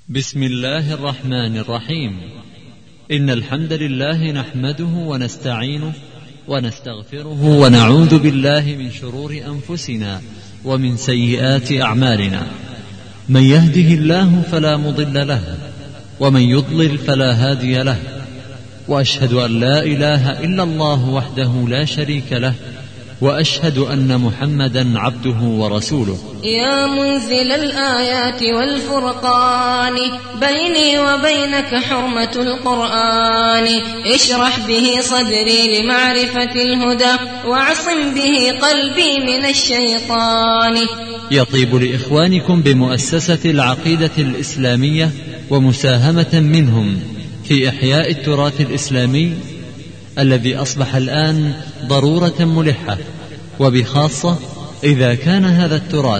بسم الله الرحمن الرحيم. إن الحمد لله نحمده ونستعينه ونستغفره ونعوذ بالله من شرور أنفسنا ومن سيئات أعمالنا. من يهده الله فلا مضل له ومن يضلل فلا هادي له، وأشهد أن لا إله إلا الله وحده لا شريك له، وأشهد أن محمدا عبده ورسوله. يا منزل الآيات والفرقان، بيني وبينك حرمة القرآن، اشرح به صدري لمعرفة الهدى، واعصم به قلبي من الشيطان. يطيب لإخوانكم بمؤسسة العقيدة الإسلامية ومساهمة منهم في إحياء التراث الإسلامي الذي أصبح الآن ضرورة ملحة، وبخاصة إذا كان هذا التراث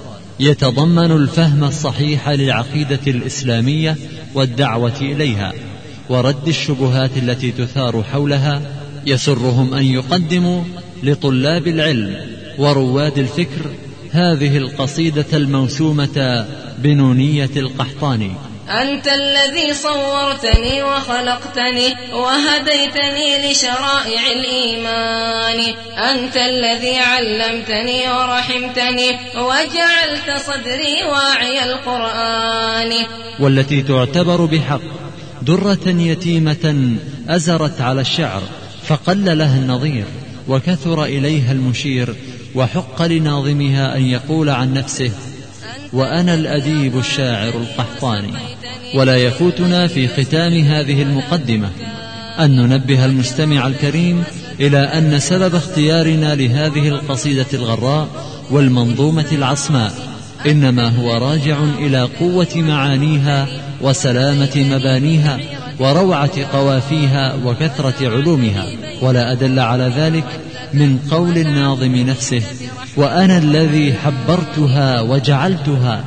يتضمن الفهم الصحيح للعقيدة الإسلامية والدعوة إليها ورد الشبهات التي تثار حولها. يسرهم أن يقدموا لطلاب العلم ورواد الفكر هذه القصيدة الموسومة بنونية القحطاني. أنت الذي صورتني وخلقتني وهديتني لشرائع الإيمان، أنت الذي علمتني ورحمتني وجعلت صدري واعي القرآن. والتي تعتبر بحق درة يتيمة أزرت على الشعر فقل لها النظير وكثر إليها المشير، وحق لناظمها أن يقول عن نفسه: وأنا الأديب الشاعر القحطاني. ولا يفوتنا في ختام هذه المقدمة أن ننبه المستمع الكريم إلى أن سبب اختيارنا لهذه القصيدة الغراء والمنظومة العصماء إنما هو راجع إلى قوة معانيها وسلامة مبانيها وروعة قوافيها وكثرة علومها. ولا أدل على ذلك من قول الناظم نفسه: وأنا الذي حبرتها وجعلتها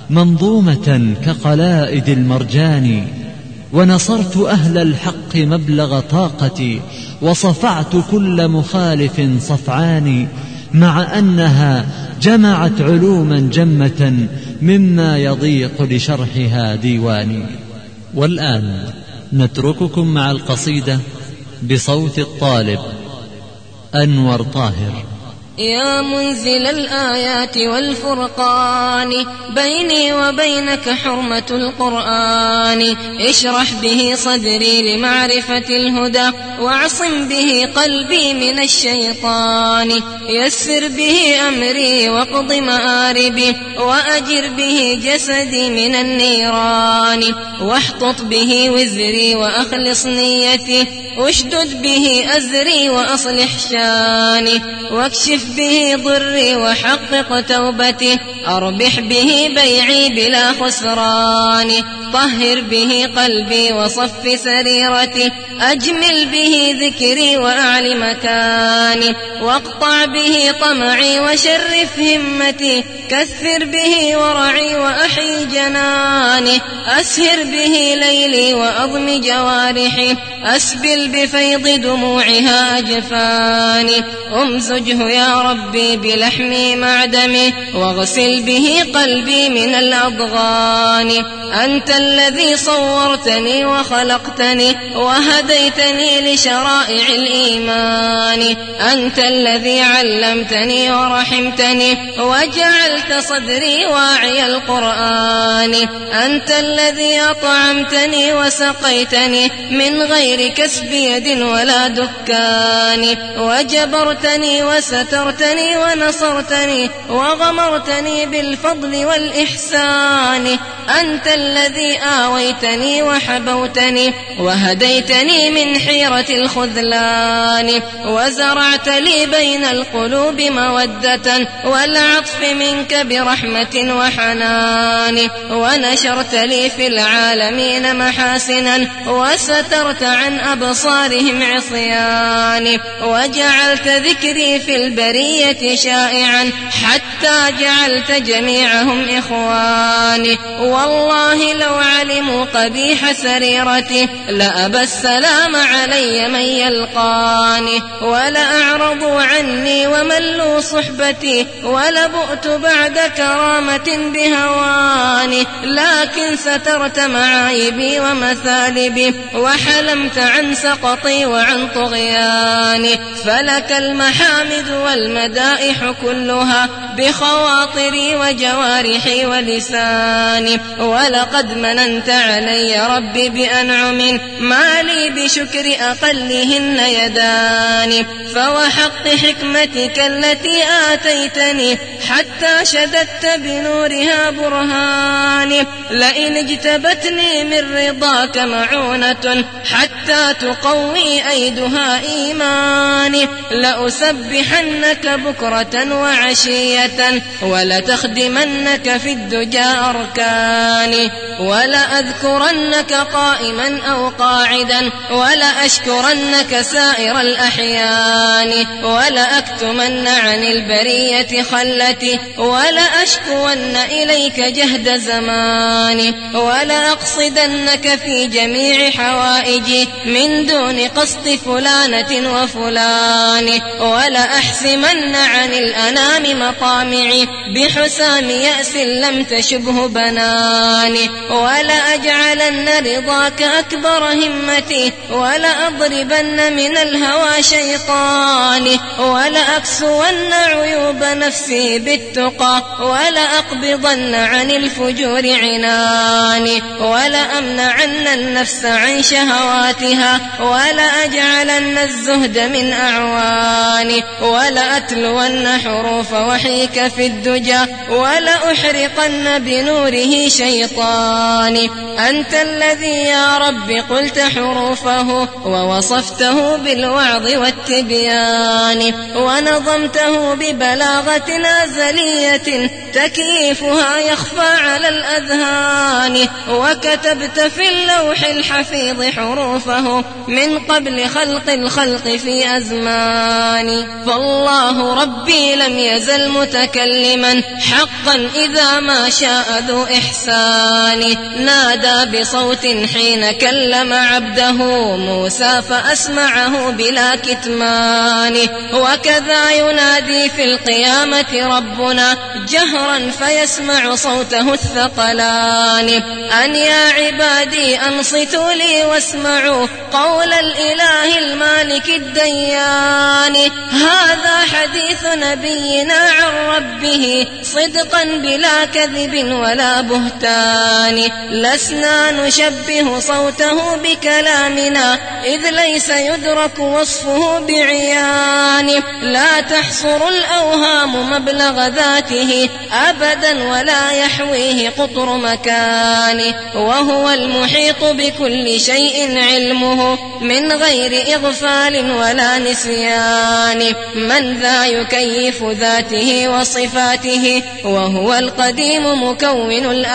منظومة كقلائد المرجان، ونصرت أهل الحق مبلغ طاقتي، وصفعت كل مخالف صفعان، مع أنها جمعت علوما جمة مما يضيق لشرحها ديواني. والآن نترككم مع القصيدة بصوت الطالب أنور طاهر. يا منزل الآيات والفرقان، بيني وبينك حرمة القرآن، اشرح به صدري لمعرفة الهدى، واعصم به قلبي من الشيطان. يسر به أمري واقض مآربي، وأجر به جسدي من النيران، واحطط به وزري وأخلص نيتي، اشدد به أزري وأصلح شاني، واكشف به ضري وحقق توبتي، أربح به بيعي بلا خسران. طهر به قلبي وصف سريرتي، أجمل به ذكري وأعل مكاني، واقطع به طمعي وشرف همتي، كثر به ورعي وأحيي جناني، أسهر به ليلي وأضم جوارحي، أسبل بفيض دموعها أجفاني، أمزجه يا ربي بلحمي مع دمي، واغسل به قلبي من الأضغان. أنت الذي صورتني وخلقتني وهديتني لشرائع الإيمان، أنت الذي علمتني ورحمتني وجعلت صدري واعي القرآن، أنت الذي أطعمتني وسقيتني من غير كسب يد ولا دكان، وجبرتني وسترتني ونصرتني وغمرتني بالفضل والإحسان، أنت الذي آويتني وحبوتني وهديتني من حيرة الخذلان، وزرعت لي بين القلوب مودة والعطف منك برحمة وحنان، ونشرت لي في العالمين محاسنا وسترت عن أبصارهم عصيان، وجعلت ذكري في البرية شائعا حتى جعلت جميعهم إخواني. والله والله لو علموا قبيح سريرته لأبى السلام علي من يلقاني، ولأعرضوا عني وملوا صحبتي، ولبؤت بعد كرامة بهواني. لكن سترت معايبي ومثالبي، وحلمت عن سقطي وعن طغياني. فلك المحامد والمدائح كلها بخواطري وجوارحي ولساني. ولقد مننت علي ربي بأنعم ما لي بشكر أقلهن يداني. فوحق حكمتك التي آتيتني حتى شددت بنورها برهاني. لئن اجتبتني من رضاك معونة حتى تقوي أيدها إيماني، لأسبحنك بكرة وعشية، ولتخدمنك في الدجى أركاني، ولأذكرنك قائما أو قاعدا، ولأشكرنك سائر الأحيان، ولأكتمن عن البرية خلتي، ولأشكون إليك جهد زماني، ولأقصدنك في جميع حوائجي من دون قصد فلانة وفلان، ولأحسمن عن الأنام مطامعي بحسام يأس لم تشبه بناني، ولأجعلن رضاك أكبر همتي، ولأضربن من الهوى شيطاني، ولأكسون عيوب نفسي بالتقى، ولأقبضن عن الفجور عناني، ولأمنعن النفس عن شهواتها، ولأجعلن الزهد من أعواني، ولأتلون حروف وحيك في الدجى، ولأحرقن بنوره شيطاني. أنت الذي يا رب قلت حروفه، ووصفته بالوعظ والتبيان، ونظمته ببلاغة أزلية تكييفها يخفى على الأذهان، وكتبت في اللوح الحفيظ حروفه من قبل خلق الخلق في أزمان. فالله ربي لم يزل متكلما حقا إذا ما شاء ذو إحسان، نادى بصوت حين كلم عبده موسى فأسمعه بلا كتمان، وكذا ينادي في القيامة ربنا جهرا فيسمع صوته الثقلان. أن يا عبادي أنصتوا لي واسمعوا قول الإله المالك الديان، هذا حديث نبينا عن ربه صدقا بلا كذب ولا بهتان، لسنا نشبه صوته بكلامنا إذ ليس يدرك وصفه بعيان، لا تحصر الأوهام مبلغ ذاته أبدا ولا يحويه قطر مكان، وهو المحيط بكل شيء علمه من غير إغفال ولا نسيان. من ذا يكيف ذاته وصفاته وهو القديم مكون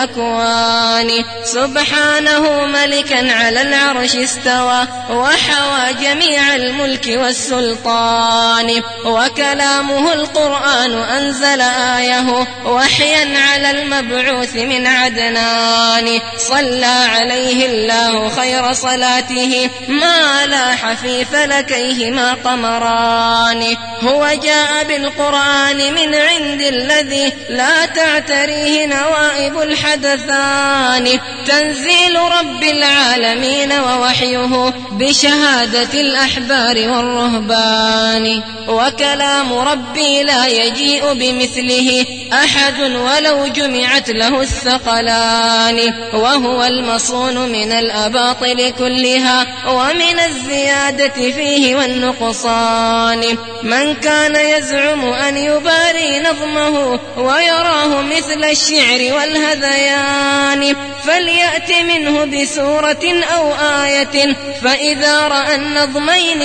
الأكوان، سبحانه ملكا على العرش استوى وحوى جميع الملك والسلطان، وكلامه القرآن أنزل آيه وحيا على المبعوث من عدنان، صلى عليه الله خير صلاته ما لاح في فلكيهما قمران، هو جاء بالقرآن من عند الذي لا تعتريه نوائب الحدثان، تنزيل رب العالمين ووحيه بشهادة الأحبار والرهبان، وكلام ربي لا يجيء بمثله أحد ولو جمعت له الثقلان، وهو المصون من الأباطل كلها ومن الزيادة فيه والنقصان. من كان يزعم أن يباري نظمه ويراه مثل الشعر والهذيان فليأت منه بسورة أو آية، فإذا رأى النظمين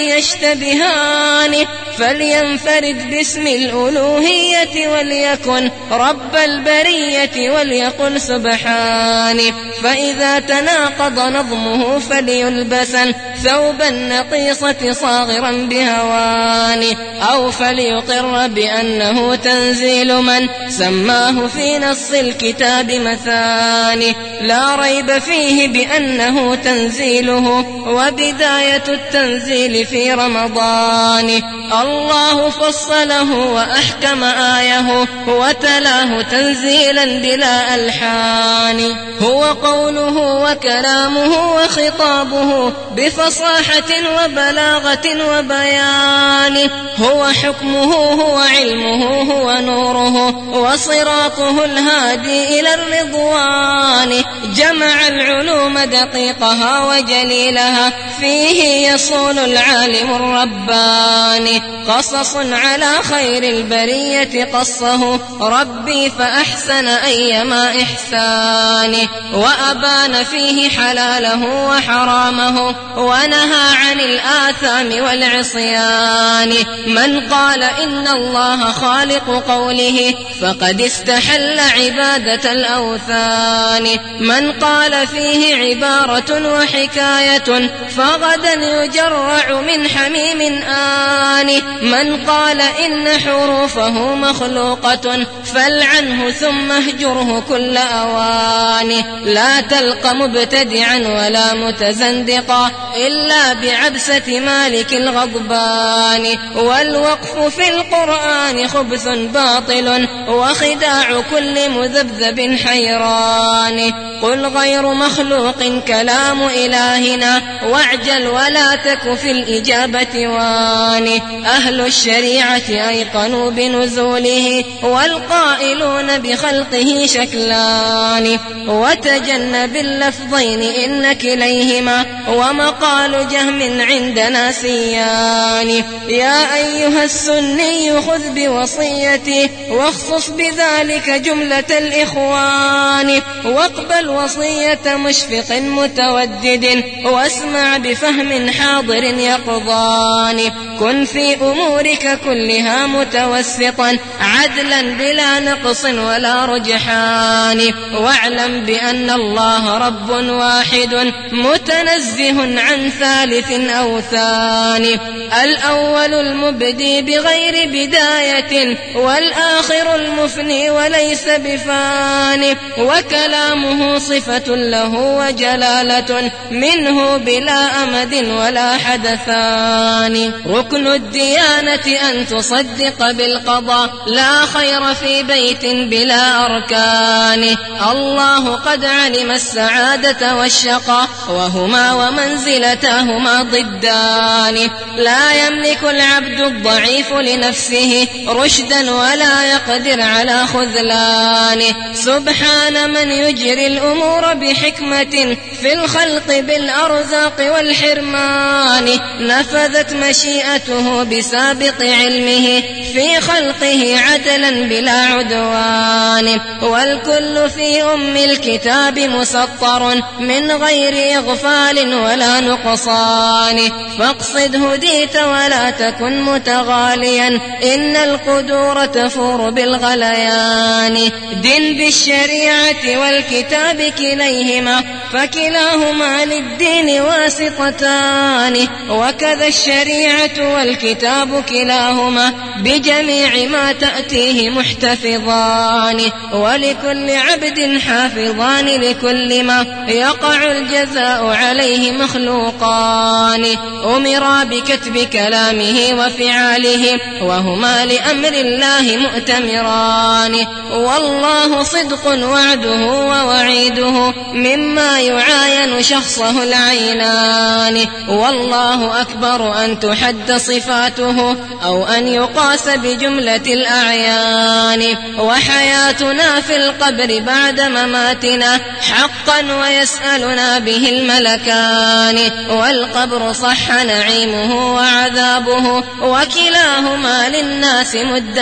يشتبهان فلينفرد باسم الألوهية وليكن رب البرية وليقل سبحانه، فإذا تناقض نظمه فليلبسن ثوب النقيصة صاغرا بهوان، أو فليقر بأنه تنزيل من سماه في نص الكتاب مثاني. القرآن لا ريب فيه بأنه تنزيله وبداية التنزيل في رمضان. الله فصله وأحكم آيه وتلاه تنزيلا بلا ألحان. هو قوله وكلامه وخطابه بفصاحة وبلاغة وبيان. هو حكمه هو علمه هو نوره وصراطه الهادي إلى الرضوان. جمع العلوم دقيقها وجليلها فيه يصون العالم الرباني. قصص على خير البرية قصه ربي فأحسن أيما إحسان. وأبان فيه حلاله وحرامه ونهى عن الآثام والعصيان. من قال إن الله خالق قوله فقد استحل عبادة الأوثان. من قال فيه عبارة وحكاية فغدا يجرع من حميم آن. من قال إن حروفه مخلوقة فالعنه ثم اهجره كل أوان. لا تلق مبتدعا ولا متزندقا إلا بعبسة مالك الغضبان. والوقف في القرآن خبث باطل وخداع كل مذبذب حيران. قل غير مخلوق كلام إلهنا واعجل ولا تك في الإجابة وان. أهل الشريعة أيقنوا بنزوله والقائلون بخلقه شكلان. وتجنب اللفظين إن كليهما ومقال جهم عندنا سيان. يا أيها السني خذ بوصيتي واخصص بذلك جملة الإخوان. واقبل وصية مشفق متودد واسمع بفهم حاضر يقظان. كن في أمورك كلها متوسطا عدلا بلا نقص ولا رجحان. واعلم بأن الله رب واحد متنزه عن ثالث أو ثاني. الأول المبدي بغير بداية والآخر المفني وليس بفاني. وكلامه صفة له وجلالة منه بلا أمد ولا حدثان. ركن الديانة أن تصدق بالقضاء لا خير في بيت بلا أركان. الله قد علم السعادة والشقاء وهما ومنزلتاهما ضدان. لا يملك العبد الضعيف لنفسه رشدا ولا يقدر على خذلانه. سبحان من يجري الأمور بحكمة في الخلق بالأرزاق والحرمان. نفذت مشيئته بسابق علمه في خلقه عدلا بلا عدوان. والكل في أم الكتاب مسطر من غير إغفال ولا نقصان. فاقصد هديت ولا تكن متغاليا إن القدور تفور بالغليان. دن بالشريعة والكتاب كليهما فكلاهما للدين واسطتان. وكذا الشريعة والكتاب كلاهما بجميع ما تأتيه محتفظان. ولكل عبد حافظان لكل ما يقع الجزاء عليه مخلوقان. أمرا بكتب كلامه وفعاله وهما لأمر الله مؤتمران. والله صدق وعده ووعيده مما يعاين شخصه العينان. والله أكبر أن تحد صفاته أو أن يقاس بجملة الأعيان. وحياتنا في القبر بعد مماتنا حقا ويسألنا به الملكان. والقبر صح نعيمه وعذابه وكلاهما للناس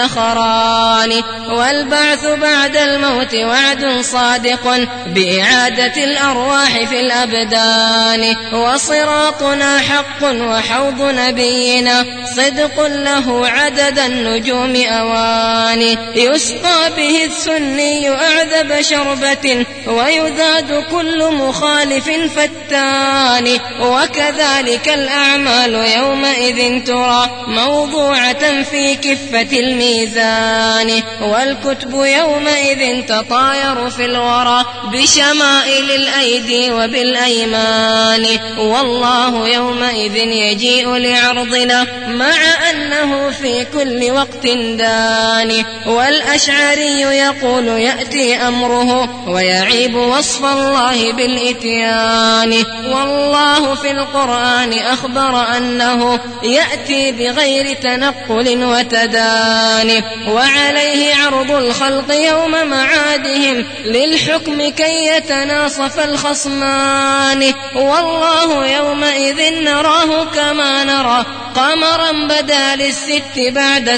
مدخران. والبعث بعد الموت وعد صادق بإعادة الأرواح في الأبدان. وصراطنا حق وحوض نبينا صدق له عدد النجوم أوان. يسقى به السني أعذب شربة ويذاد كل مخالف فتان. وكذلك الأعمال يومئذ ترى موضوعة في كفة الميزان. والكتب يومئذ تطاير في الغرب الورى بشمائل الأيدي وبالأيمان. والله يومئذ يجيء لعرضنا مع أنه في كل وقت دان. والأشعري يقول يأتي أمره ويعيب وصف الله بالإتيان. والله في القرآن أخبر أنه يأتي بغير تنقل وتدان. وعليه عرض الخلق يوم معادهم للحكم كي يتناصف الخصمان. والله يومئذ نراه كما نرى قمرا بدا للست بعد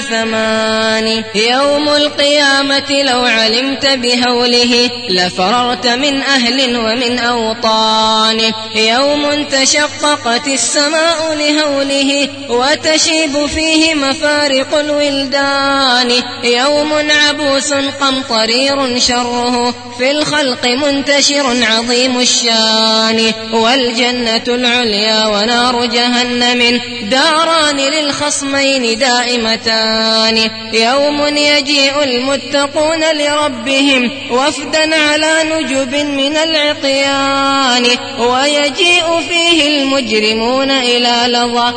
8. يوم القيامة لو علمت بهوله لفررت من أهل ومن أوطان. يوم تشققت السماء لهوله وتشيب فيه مفارق الولدان. يوم عبوس قمطرير شره في الخلق منتشر عظيم الشان. والجنة العليا ونار جهنم داران للخصمين دائمتان. يوم يجيء المتقون لربهم وفدا على نجب من العقيان. ويجيء فيه المجرمون إلى لظى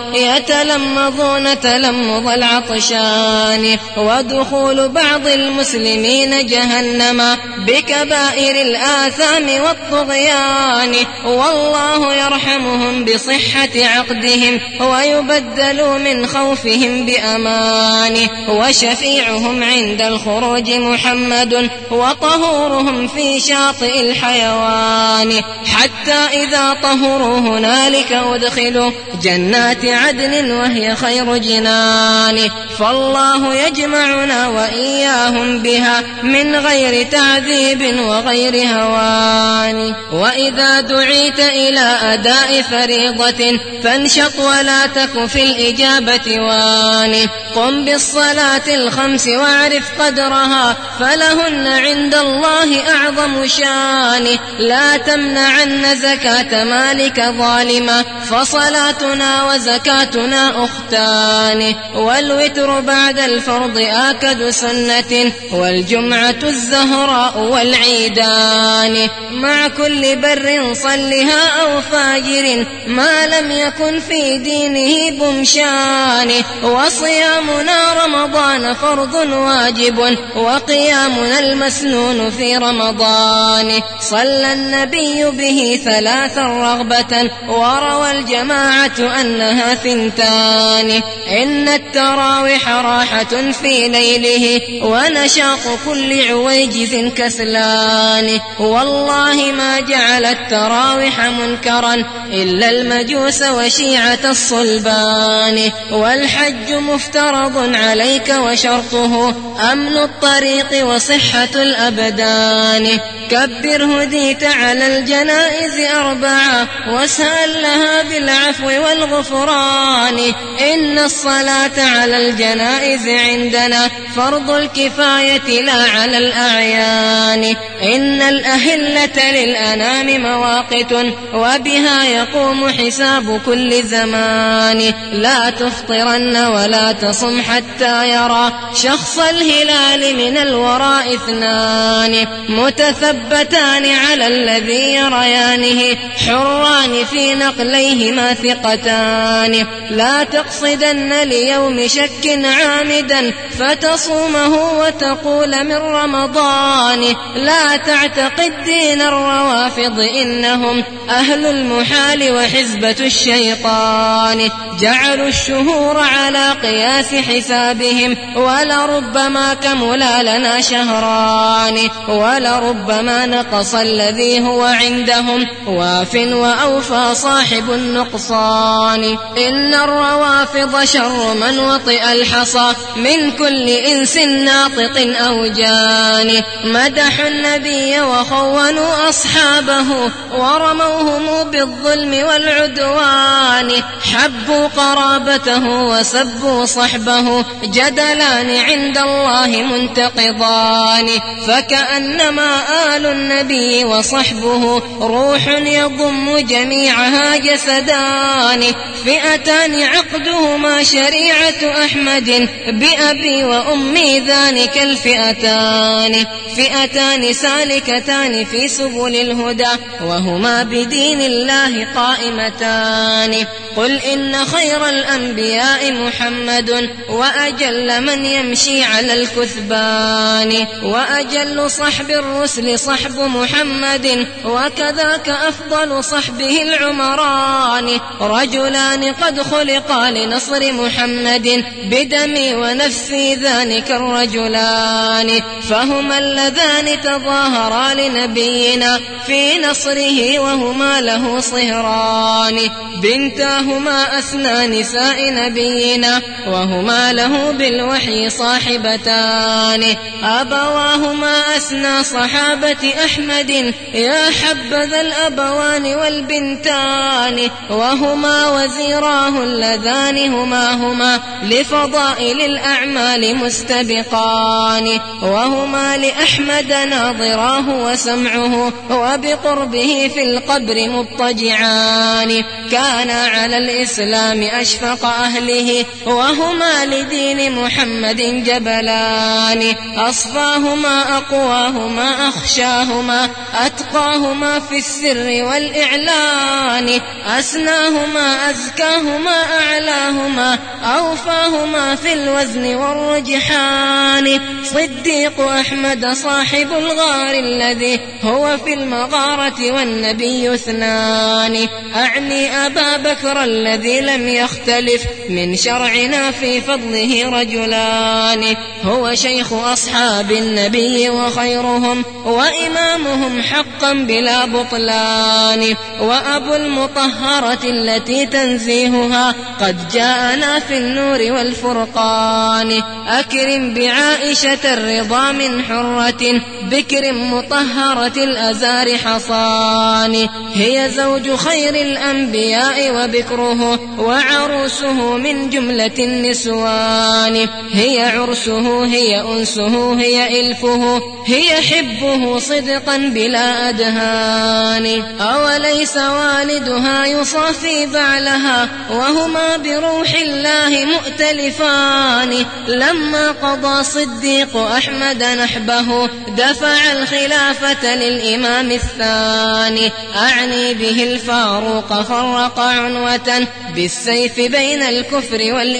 يتلمظون تلمظ العطشان. ودخول بعض المسلمين جهنم بكبائر الآثام والطغيان. والله يرحمهم بصحة عقدهم ويبدلوا من خوفهم بأمان. وشفيعهم عند الخروج محمد وطهورهم في شاطئ الحيوان. حتى إذا طهروا هنالك أدخلوا جنات عدن وهي خير جنان. فالله يجمعنا وإياهم بها من غير تعذيب وغير هوان. وإذا دعيت إلى أداء فريضة فانشط ولا تك في الإجابة وان. قم بالصلاة 5 واعرف قدرها فلهن عند الله أعظم شان. لا تمنعن زكاة مالك ظالمة فصلاتنا وزكاتنا أختان. والوتر بعد الفرض آكد سنة والجمعة الزهراء والعيدان. مع كل بر صلها أو فاجر ما لم يكن في دينه بمشان. وصيامنا رمضان فرض واجب وقيامنا المسنون في رمضان. صلى النبي به 3 رغبة وروى الجماعة أنها 2. إن التراوح راحة في ليله ونشاط كل عويجز كسلان. والله ما جعل التراوح منكرا إلا المجوس وشيعة الصلبان. والحج مفترض عليك وشرطه أمن الطريق وصحة الأبدان. كبر هديت على الجنائز 4 واسأل لها بالعفو والغفران. إن الصلاة على الجنائز عندنا فرض الكفاية لا على الأعيان. إن الأهلة للأنام مواقت وبها يقوم حساب كل زمان. لا تفطرن ولا تصم حتى يرى شخص الهلال من الوراء 2. متثبتان على الذي يريانه حران في نقليهما ثقتان. لا تقصدن ليوم شك عامدا فتصومه وتقول من رمضان. لا تعتقد دين الروافض إنهم أهل المحال وحزبة الشيطان. جعلوا الشهور على قياس حسابهم ولربما كملا لنا شهران. ولربما نقص الذي هو عندهم واف وأوفى صاحب النقصان. إن الروافض شر من وطئ الحصى من كل إنس ناطق أو جان. مدحوا النبي وخونوا أصحابه ورموهم بالظلم والعدوان. حبوا قرابته وسبوا صحبه جدلان عند الله منتقضان. فكأنما آل النبي وصحبه روح يضم جميعها جسدان فئتان عقدهما شريعة أحمد بأبي وأمي ذلك الفئتان فئتان سالكتان في سبل الهدى وهما بدين الله قائمتان قل إن خير الأنبياء محمد وأجل من يمشي على الكثبان وأجل صحب الرسل صحب محمد وكذاك أفضل صحبه العمران رجلان قد خلقا لنصر محمد بدمي ونفسي ذلك الرجلان فهما اللذان تظاهرا لنبينا في نصره وهما له صهران بنتاهما أسنى نساء نبينا وهما له بالوحي صاحبتان أبواهما أسنى صحابة أحمد يا حبذا الأبوان والبنتان وهما وزيراه اللذان هما لفضائل الأعمال مستبقان وهما لأحمد ناظراه وسمعه وبقربه في القبر مضطجعان كانا على الإسلام أشفق أهله وهما لدين محمد جبلان أصفاهما أقواهما أخشاهما أتقاهما في السر والإعلان أسناهما أزكاهما أعلاهما أوفاهما في الوزن والرجحان صديق أحمد صاحب الغار الذي هو في المغارة والنبي اثنان أعني أبا بكر الذي لم يختلف من شرعنا في فضله رجلان هو شيخ أصحاب النبي وخيرهم وإمامهم حقا بلا بطلان وأبو المطهرة التي تنزيهها قد جاءنا في النور والفرقان أكرم بعائشة الرضا من حرة بكر مطهرة الأزار حصان هي زوج خير الأنبياء وبكره وعروسه من جملة النسوان هي عرسه هي أنسه هي إلفه هي حبه صدقا بلا أدهان أوليس والدها يصافي بعلها وهما بروح الله مؤتلفان لما قضى صديق أحمد نحبه دفع الخلافة للإمام الثاني أعني به الفاروق فرق عنوة بالسيف بين الكفر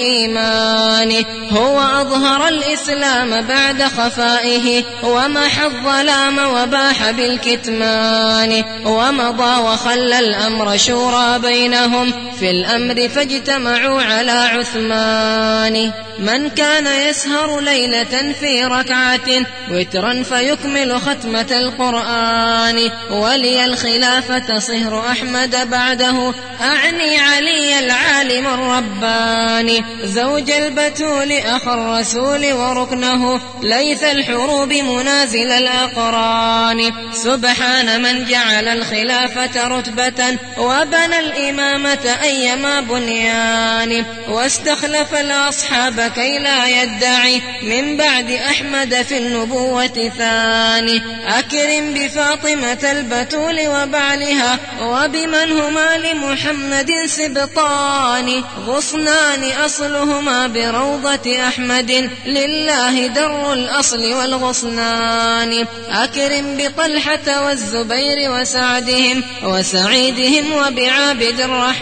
والإيمان هو أظهر الإسلام بعد خفائه ومحى الظلام وباح بالكتمان ومضى وخلى الأمر شورى بينهم في الأمر فاجتمعوا على عثمان من كان يسهر ليلة في ركعة وترا فيكمل ختمة القرآن ولي الخلافة صهر أحمد بعده أعني علي العالم الرباني زوج البتول أخ الرسول وركنه ليث الحروب منازل الأقران سبحان من جعل الخلافة رتبة وبنى الإمامة أيما بنيان واستخلف الأصحاب كي لا يدعي من بعد أحمد في النبوة ثاني أكرم بفاطمة البتول وبعلها وبمن هما لمحمد سبطان غصنان أصلهما بروضة أحمد لله در الأصل والغصنان أكرم بطلحة والزبير وسعدهم وسعيدهم وبعابد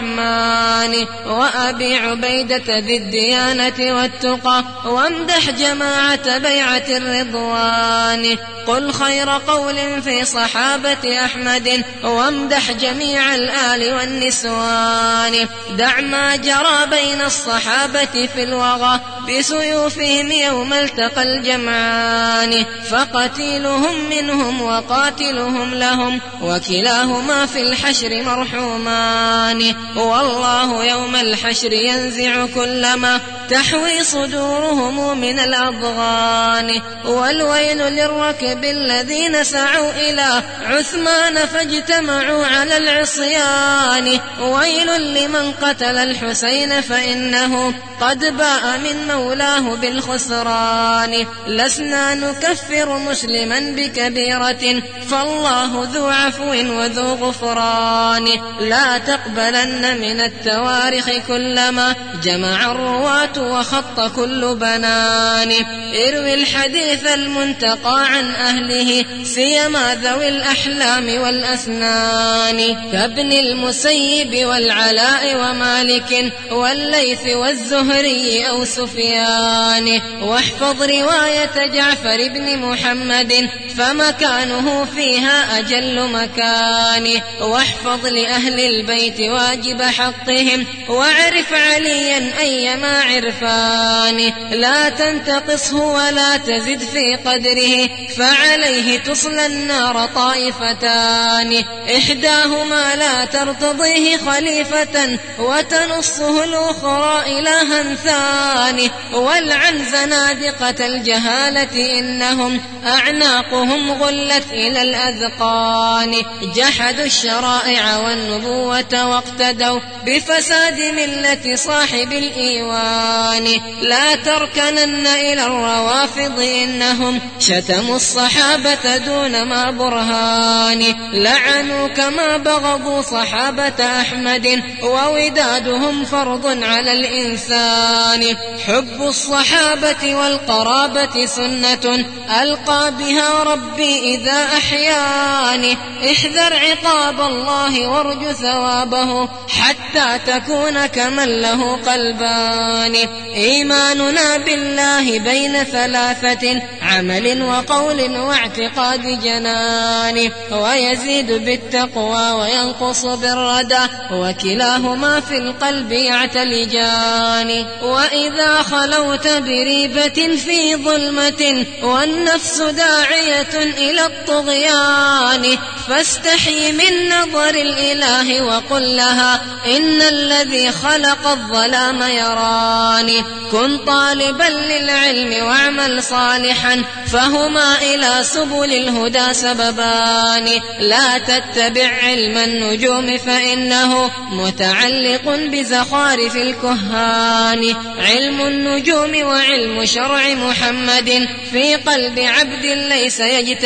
الرحمن وأبي عبيدة ذي الديانة والتقى وامدح جماعة بيعة الرضوان قل خير قول في صحابة أحمد وامدح جميع الآل والنسوان دع ما جرى بين الصحابة في الوغى بسيوفهم يوم التقى الجمعان فقتيلهم منهم وقاتلهم لهم وكلاهما في الحشر مرحومان والله يوم الحشر ينزع كل ما تحوي صدورهم من الأضغان والويل للركب الذين سعوا إلى عثمان فاجتمعوا على العصيان ويل لمن قتل الحسين فإنه قد باء من مولاه بالخسران لسنا نكفر مسلما بكبيرة كثيرة فالله ذو عفو وذو غفران. لا تقبلن من التواريخ كلما جمع الرواة وخط كل بنان. اروي الحديث المنتقى عن أهله سيما ذوي الأحلام والأسنان كابن المسيب والعلاء ومالك والليث والزهري أو سفيان. واحفظ رواية جعفر بن محمد فمكانه فيها أجل مكان. واحفظ لأهل البيت واجب حقهم واعرف عليا أيما عرفان. لا تنتقصه ولا تزد في قدره فعليه تصلى النار طائفتان. إحداهما لا ترتضيه خليفة وتنصه الأخرى إلها ثاني. والعن زنادقة الجهالة إنهم أعناقهم غلت إلى الأذقان. جحدوا الشرائع والنبوة واقتدوا بفساد ملة صاحب الإيوان. لا تركنن إلى الروافض إنهم شتموا الصحابة دون ما برهان. لعنوا كما بغضوا صحابة أحمد وودادهم فرض على الإنسان. حب الصحابة والقرابة سنة ألقى بها ربي إذا أحياني. احذر عقاب الله وارجو ثوابه حتى تكون كمن له قلبان. إيماننا بالله بين ثلاثة عمل وقول واعتقاد جنان. ويزيد بالتقوى وينقص بالردى وكلاهما في القلب يعتلجان. وإذا خلوت بريبة في ظلمة والنفس داعية إلى الطغيان فاستحي من نظر الإله وقل لها إن الذي خلق الظلام يراني. كن طالبا للعلم واعمل صالحا فهما إلى سبل الهدى سببان. لا تتبع علم النجوم فإنه متعلق بزخارف الكهان. علم النجوم وعلم شرع محمد في قلب عبد ليس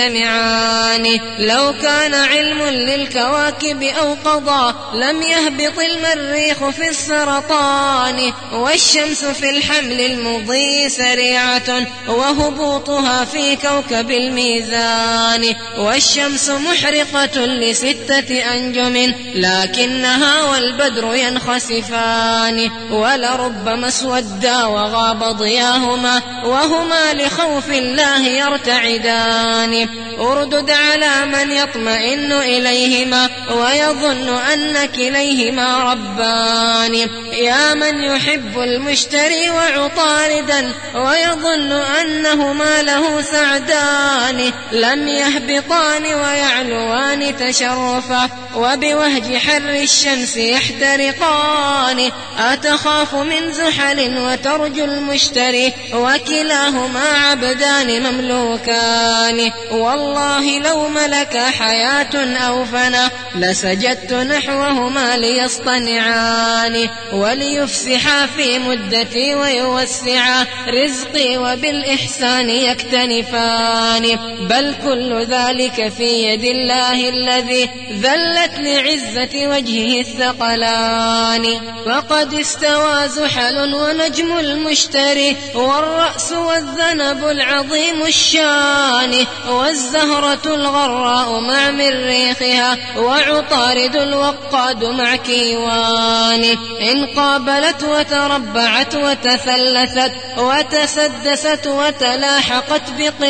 يجتمعان. لو كان علم للكواكب أو قضاء لم يهبط المريخ في السرطان. والشمس في الحمل المضي سريعة وهبوطها في كوكب الميزان. والشمس محرقة ل6 أنجم لكنها والبدر ينخسفان. ولربما اسودا وغاب ضياهما وهما لخوف الله يرتعدان. اردد على من يطمئن إليهما ويظن أن كليهما ربان. يا من يحب المشتري وعطاردا ويظن أنهما له سعدان. لم يهبطان ويعلوان تشرفا وبوهج حر الشمس يحترقان. أتخاف من زحل وترجو المشتري وكلاهما عبدان مملوكان. والله لو ملك حياة أو فنا لسجدت نحوهما ليصطنعان. وليفسحا في مدتي ويوسعا رزقي وبالإحسان يكتنفان. بل كل ذلك في يد الله الذي ذلت لعزة وجهه الثقلان. فقد استوى زحل ونجم المشتري والرأس والذنب العظيم الشان. والزهرة الغراء مع مريخها وعطارد الوقاد مع كيوان. إن قابلت وتربعت وتثلثت وتسدست وتلاحقت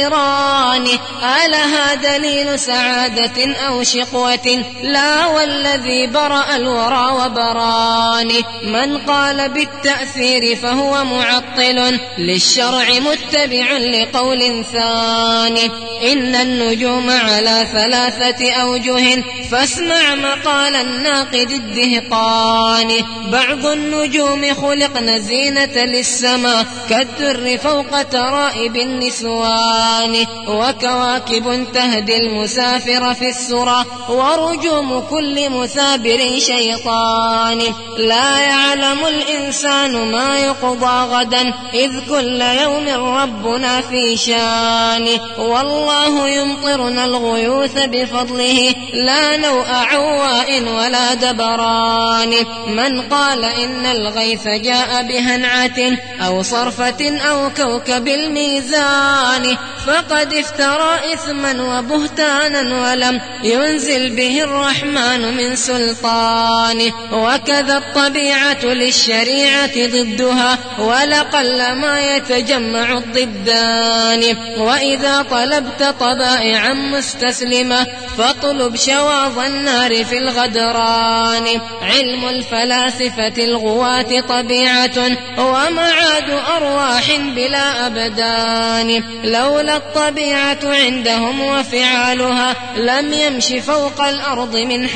بقران ألها دليل سعادة أو شقوة؟ لا والذي برأ الورى وبران. من قال بالتأثير فهو معطل للشرع متبع لقول ثاني. إن النجوم على 3 أوجه فاسمع مقال الناقد الدهقان. بعض النجوم خلقن زينة للسماء كالدر فوق ترائب النسوان. وكواكب تهدي المسافر في السرى سورة ورجوم كل مثابر شيطان. لا يعلم الإنسان ما يقضى غدا إذ كل يوم ربنا في شان. والله يمطرنا الغيوث بفضله لا نوء عواء ولا دبران. من قال إن الغيث جاء بهنعة أو صرفة أو كوكب الميزان فقد افترى إثما وبهتانا ولم ينزل به الرحمن من سلطان. وكذا الطبيعة للشريعة ضدها ولقل ما يتجمع الضدان. وإذا طلبت طبائعا مستسلمة فاطلب شواظ النار في الغدران. علم الفلاسفة الغواة طبيعة ومعاد أرواح بلا أبدان. لولا الطبيعة عندهم وفعالها لم يمش فوق الأرض من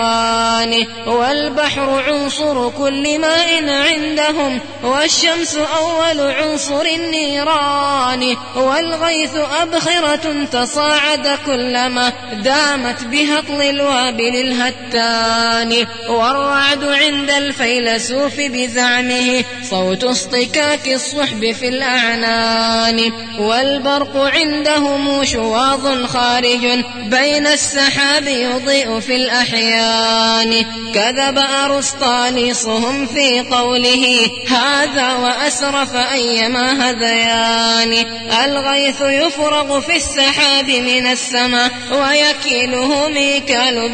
حيوان. والبحر عنصر كل ماء عندهم والشمس أول عنصر النيران. والغيث أبخرة تصاعد كلما دامت بهطل الوابل الهتان. والرعد عند الفيلسوف بزعمه صوت اصطكاك الصحب في الأعنان. والبرق عندهم شواظ خارج بين السحاب يضيء في الأحيان. كذب أرسطاليصهم في قوله هذا وأسرف أيما هذيان. الغيث يفرغ في السحاب من السماء ويكيله ميكال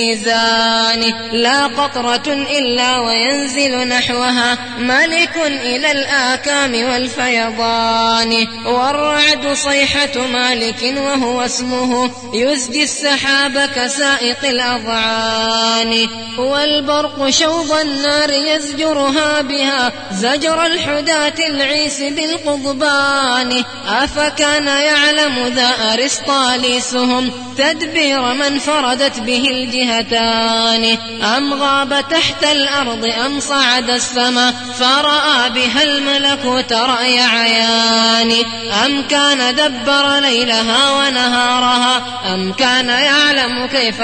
بالميزان. لا قطرة إلا وينزل نحوها ملك إلى الآكام والفيضان. والرعد صيحة مالك وهو اسمه يزجي السحاب كسائق الأضعان. والبرق شوب النار يزجرها بها زجر الحداة العيس بالقضبان. أفكان يعلم ذا أرسطاليسهم تدبير من فردت به الجهتان. أم غاب تحت الأرض أم صعد السماء فرأى بها الملكوت رأي عيان. أم كان دبر ليلها ونهارها أم كان يعلم كيف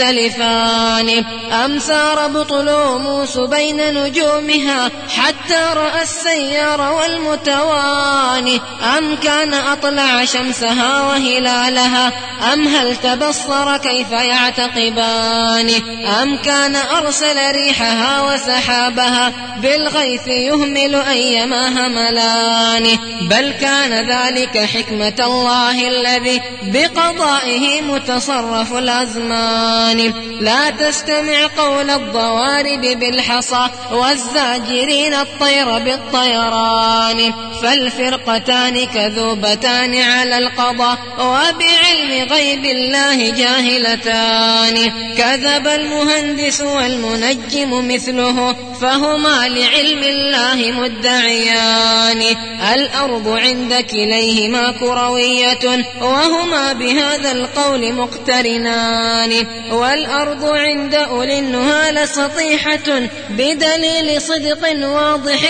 يختلفان. أم سار بطلوموس بين نجومها حتى رأى السيار والمتواني. أم كان أطلع شمسها وهلالها أم هل تبصر كيف يعتقبان. أم كان أرسل ريحها وسحابها بالغيث يهمل أيما هملان. بل كان ذلك حكمة الله الذي بقضائه متصرف الأزمان. لا تستمع قول الضوارب بالحصى والزاجرين الطير بالطيران. فالفرقتان كذوبتان على القضاء وبعلم غيب الله جاهلتان. كذب المهندس والمنجم مثله فهما لعلم الله مدعيان. الأرض عند كليهما كروية وهما بهذا القول مقترنان. والأرض عند أولي النهى لسطيحة بدليل صدق واضح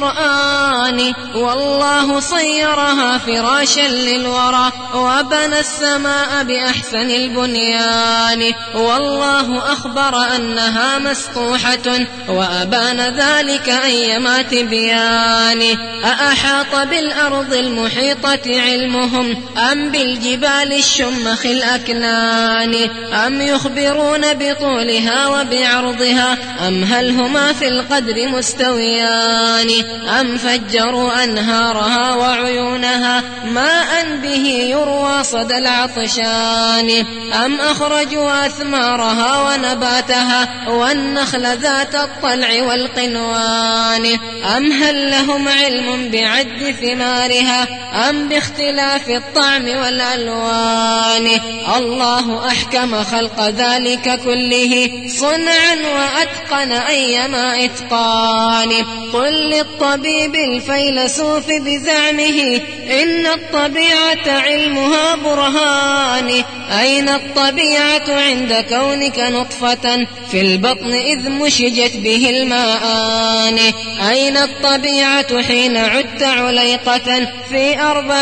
القرآن. والله صيرها فراشا للورى وبنى السماء بأحسن البنيان. والله أخبر أنها مسطوحة وأبان ذلك أيما تبيان. أأحاط بالأرض المحيطة علمهم أم بالجبال الشمخ الأكنان. أم يخبرون بطولها وبعرضها أم هل هما في القدر مستويان. أم فجروا أنهارها وعيونها ماء به يروى صدى العطشان. أم أخرجوا أثمارها ونباتها والنخل ذات الطلع والقنوان. أم هل لهم علم بعد ثمارها أم باختلاف الطعم والألوان. الله أحكم خلق ذلك كله صنعا وأتقن أيما إتقان. قل للطبيب الفيلسوف بزعمه إن الطبيعة علمها برهان. أين الطبيعة عند كونك نطفة في البطن إذ مشجت به الماءان أين الطبيعة حين عدت عليقة في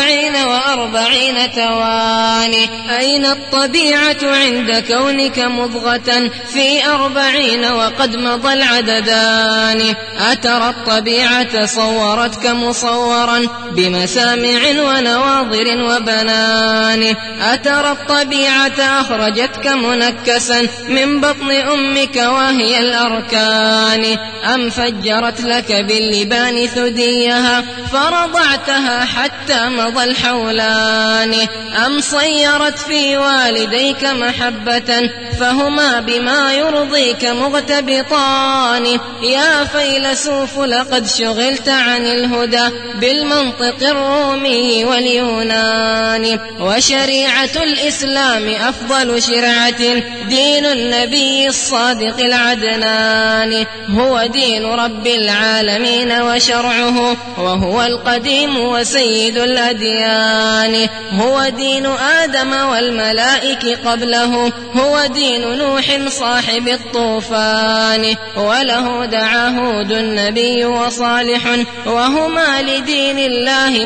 44 تواني أين الطبيعة عند كونك مضغة في 40 وقد مضى العددان أترى الطبيعة صورتك مصورا بمسامع ونواظر وبنان أترى الطبيعة أخرجتك منكسا من بطن أمك وهي الأركان أم فجرت لك باللبان ثديها فرضعتها حتى مضى الحولان أم صيرت في والديك محبة فهما بما يرضيك مغتبطان يا فيلسوف لقد شغلت عن الهدى بالمنطق الرومي واليوناني وشريعة الإسلام أفضل شرعة دين النبي الصادق العدنان هو دين رب العالمين وشرعه وهو القديم وسيد الأديان هو دين آدم والملائك قبله هو دين نوح صاحب الطوفان وله دعا هود النبي وصالح وهما لدين الله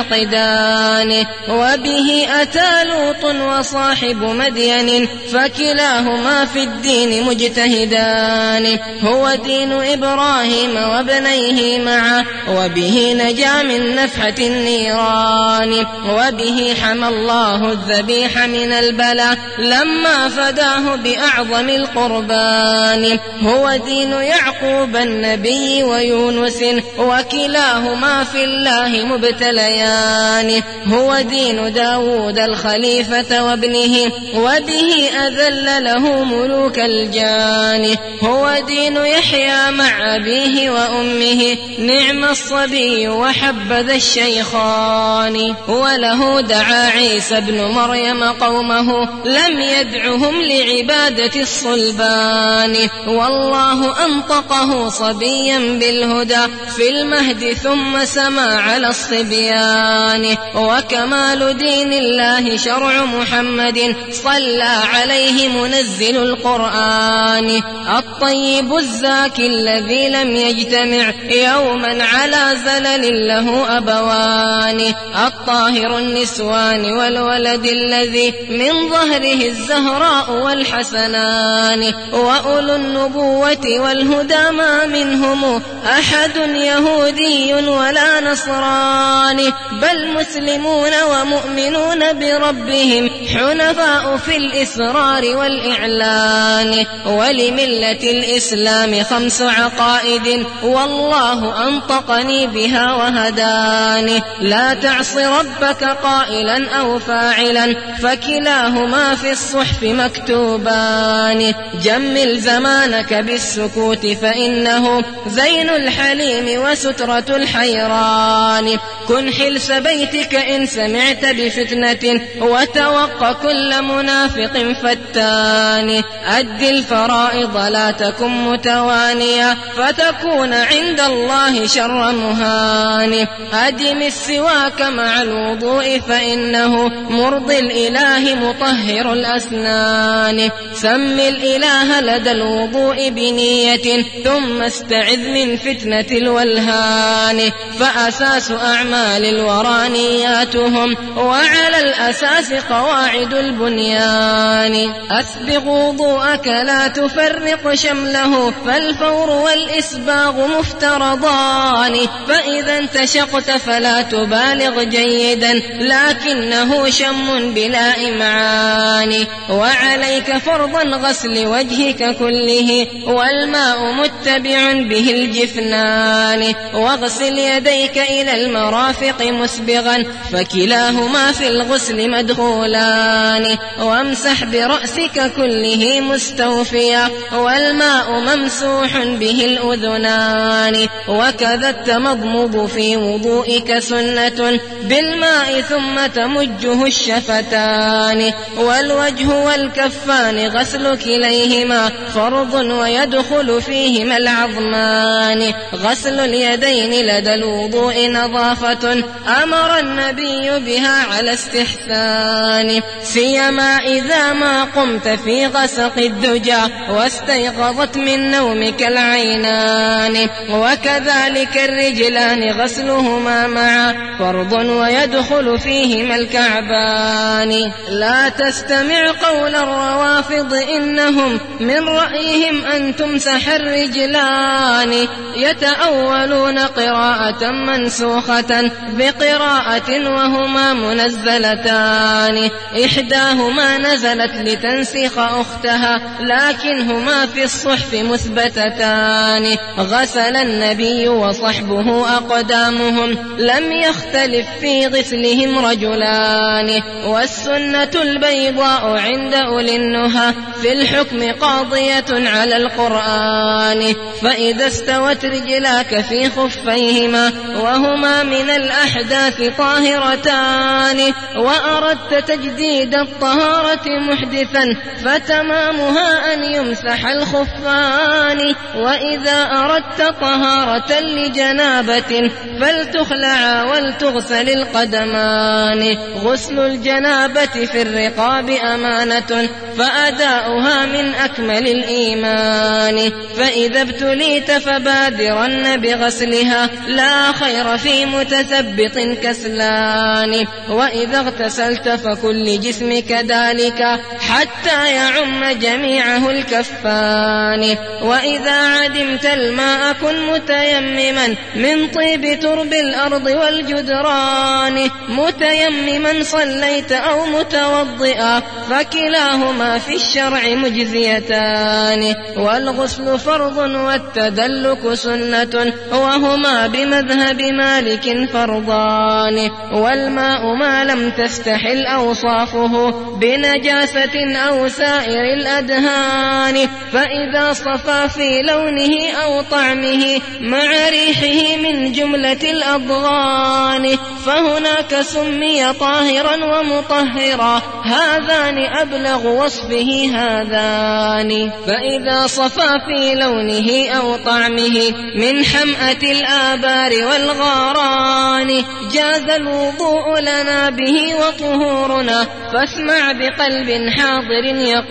معتقدان وبه أتى لوط وصاحب مدين فكلاهما في الدين مجتهدان هو دين إبراهيم وابنيه معا وبه نجا من نفحة النيران وبه حمى الله الذبيح من البلاء لما فداه بأعظم القربان هو دين يعقوب النبي ويونس وكلاهما في الله مبتليان هو دين داود الخليفة وابنه وبه أذل له ملوك الجان هو دين يحيى مع أبيه وأمه نعم الصبي وحبذا الشيخان وله دعا عيسى بن مريم قومه لم يدعهم لعبادة الصلبان والله أنطقه صبيا بالهدى في المهد ثم سما على الصبيان وكمال دين الله شرع محمد صلى عليه منزل القرآن الطيب الزاكي الذي لم يجتمع يوما على زلل له أبوان الطاهر النسوان والولد الذي من ظهره الزهراء والحسنان وأولو النبوة والهدى ما منهم أحد يهودي ولا نصراني بل مسلمون ومؤمنون بربهم حنفاء في الإسرار والإعلان ولملة الإسلام 5 عقائد والله أنطقني بها وهداني لا تعص ربك قائلا أو فاعلا فكلاهما في الصحف مكتوبان جمل زمانك بالسكوت فإنه زين الحليم وسترة الحيران كن حلس بيتك إن سمعت بفتنة وتوق كل منافق فتان أد الفرائض لا تكن متوانيا فتكون عند الله شر مهان أدم السواك مع الوضوء فإنه مرضي الإله مطهر الأسنان سم الإله لدى الوضوء بنية ثم استعذ من فتنة الولهان فأساس أعمال الورى نياتهم وعلى الأساس قواعد البنيان أسبغ وضوءك لا تفرق شمله فالفور والإسباغ مفترضان فإذا انتشقت فلا تبالغ جيدا لكنه شم بلا إمعان وعليك فرضا غسل وجهك كله والماء متبع به الجفنان واغسل يديك إلى المرافق مسبغا فكلاهما في الغسل مدخولان وامسح برأسك كله مستوفيا والماء ممسوح به الأذنان وكذا التمضمض في وضوئك سنة بالماء ثم تمجه الشفتان والوجه والكفان غسل كليهما فرض ويدخل فيهما العظمان غسل اليدين لدى الوضوء نظافة أمر النبي بها على استحسان سيما إذا ما قمت في غسق الدجى واستيقظت من نومك العينان. وكذلك الرجلان غسلهما معا فرض ويدخل فيهما الكعبان. لا تستمع قول الروافض إنهم من رأيهم أن تمسح الرجلان، يتأولون قراءة منسوخة بقراءة وهما منزلتان، إحداهما نزلت لتنسخ أختها لكنهما في الصحف مثبتتان. غسل النبي وصحبه أقدامهم لم يختلف في غسلهم رجلان. والسنة البيضاء عند أولي النهى في الحكم قاضية على القرآن. فإذا استوت رجلاك في خفيهما وهما من الأحداث طاهرتان وأردت تجديد الطهارة محدثا فتمامها أن يمسح الخفان. وإذا أردت طهارة لجنابة فلتخلع ولتغسل القدمان. غسل الجنابة في الرقاب أمانة فأداؤها من أكمل الإيمان. فإذا ابتليت فبادرن بغسلها لا خير في متثبط كسلان. وإذا اغتسلت فكن لجسمك ذلك حتى يعم جميعه الكفان. وإذا عدمت الماء كن متيمما من طيب ترب الأرض والجدران، متيمما صليت أو متوضئا فكلاهما في الشرع مجزيتان. والغسل فرض والتدلك سنة وهما بمذهب مالك فرضان. والماء ما لم تستحل أوصافه بنجاسة أو سائر الأدهان، فإذا صفى في لونه أو طعمه مع ريحه من جملة الأضغان فهناك سمي طاهرا ومطهرا، هذان أبلغ وصفه هذان. فإذا صفى في لونه أو طعمه من حمأة الآبار والغاران جاز الوضوء لنا به وطهورنا، فاسمع بقلب حاضر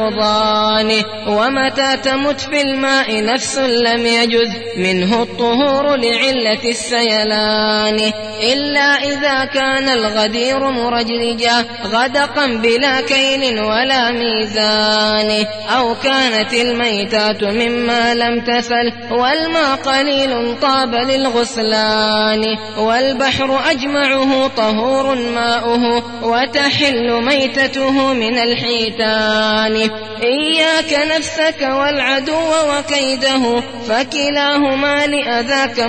يقظان. ومتى تمت في الماء نفس لم يجز منه الطهور لعلة السيلان، إلا إذا كان الغدير مرجرجا غدقا بلا كيل ولا ميزان، أو كانت الميتات مما لم تسل والماء قليل طاب للغسلان. والبحر أجمعه طهور ماؤه وتحل ميتته من الحيتان. إياك نفسك والعدو وكيده فكلاهما لأذاك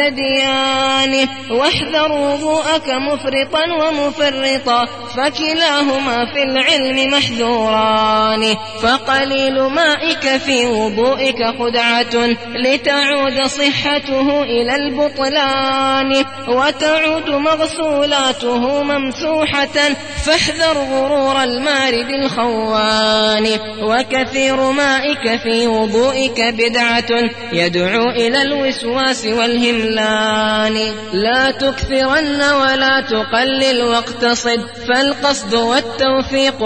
مبتديان. واحذر وضوءك مفرطا ومفرطا فكلاهما في العلم محذوران. فقليل مائك في وضوئك خدعة لتعود صحته إلى البطلان، وتعود مغسولاته ممسوحة فاحذر غرور المارد الخوان. وكثير مائك في وضوئك بدعة يدعو إلى الوسواس والهملان. لا تكثرن ولا تقلل واقتصد فالقصد والتوفيق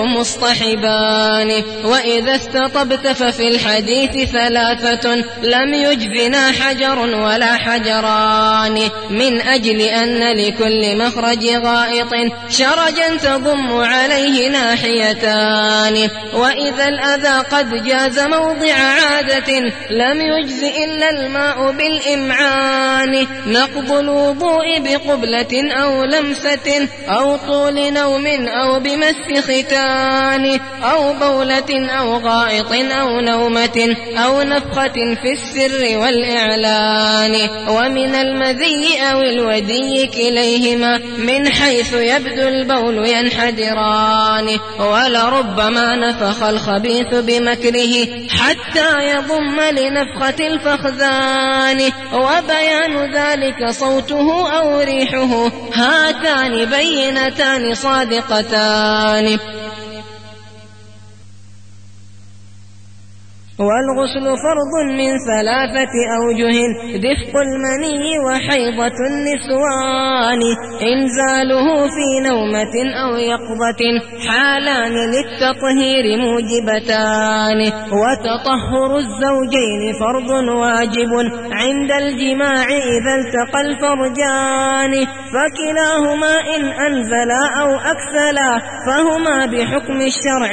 مصطحبان. وإذا استطبت ففي الحديث ثلاثة لم يجبنا حجر ولا حجران، من أجل أن لكل مخرج غائط شرجا تضم عليه ناحيتان. وإذا الأذى قد جاز موضع عادة لم يجز إلا الماء بالإمعان. نقض الوضوء بقبلة أو لمسة أو طول نوم أو بمس ختان أو بولة أو غائط أو نومة أو نفخة في السر والإعلان. ومن المذي أو الودي كليهما من حيث يبدو البول ينحدران. ولربما نفخ الخبيث بمكره حتى يضم لنفخة الفخذان، وبيان ذلك صوته أو ريحه، هاتان بينتان صادقتان. والغسل فرض من 3 أوجه: دفق المني وحيضة النسوان، إنزاله في نومة أو يقظة، حالان للتطهير موجبتان. وتطهر الزوجين فرض واجب عند الجماع إذا التقى الفرجان، فكلاهما إن أنزلا أو أكسلا فهما بحكم الشرع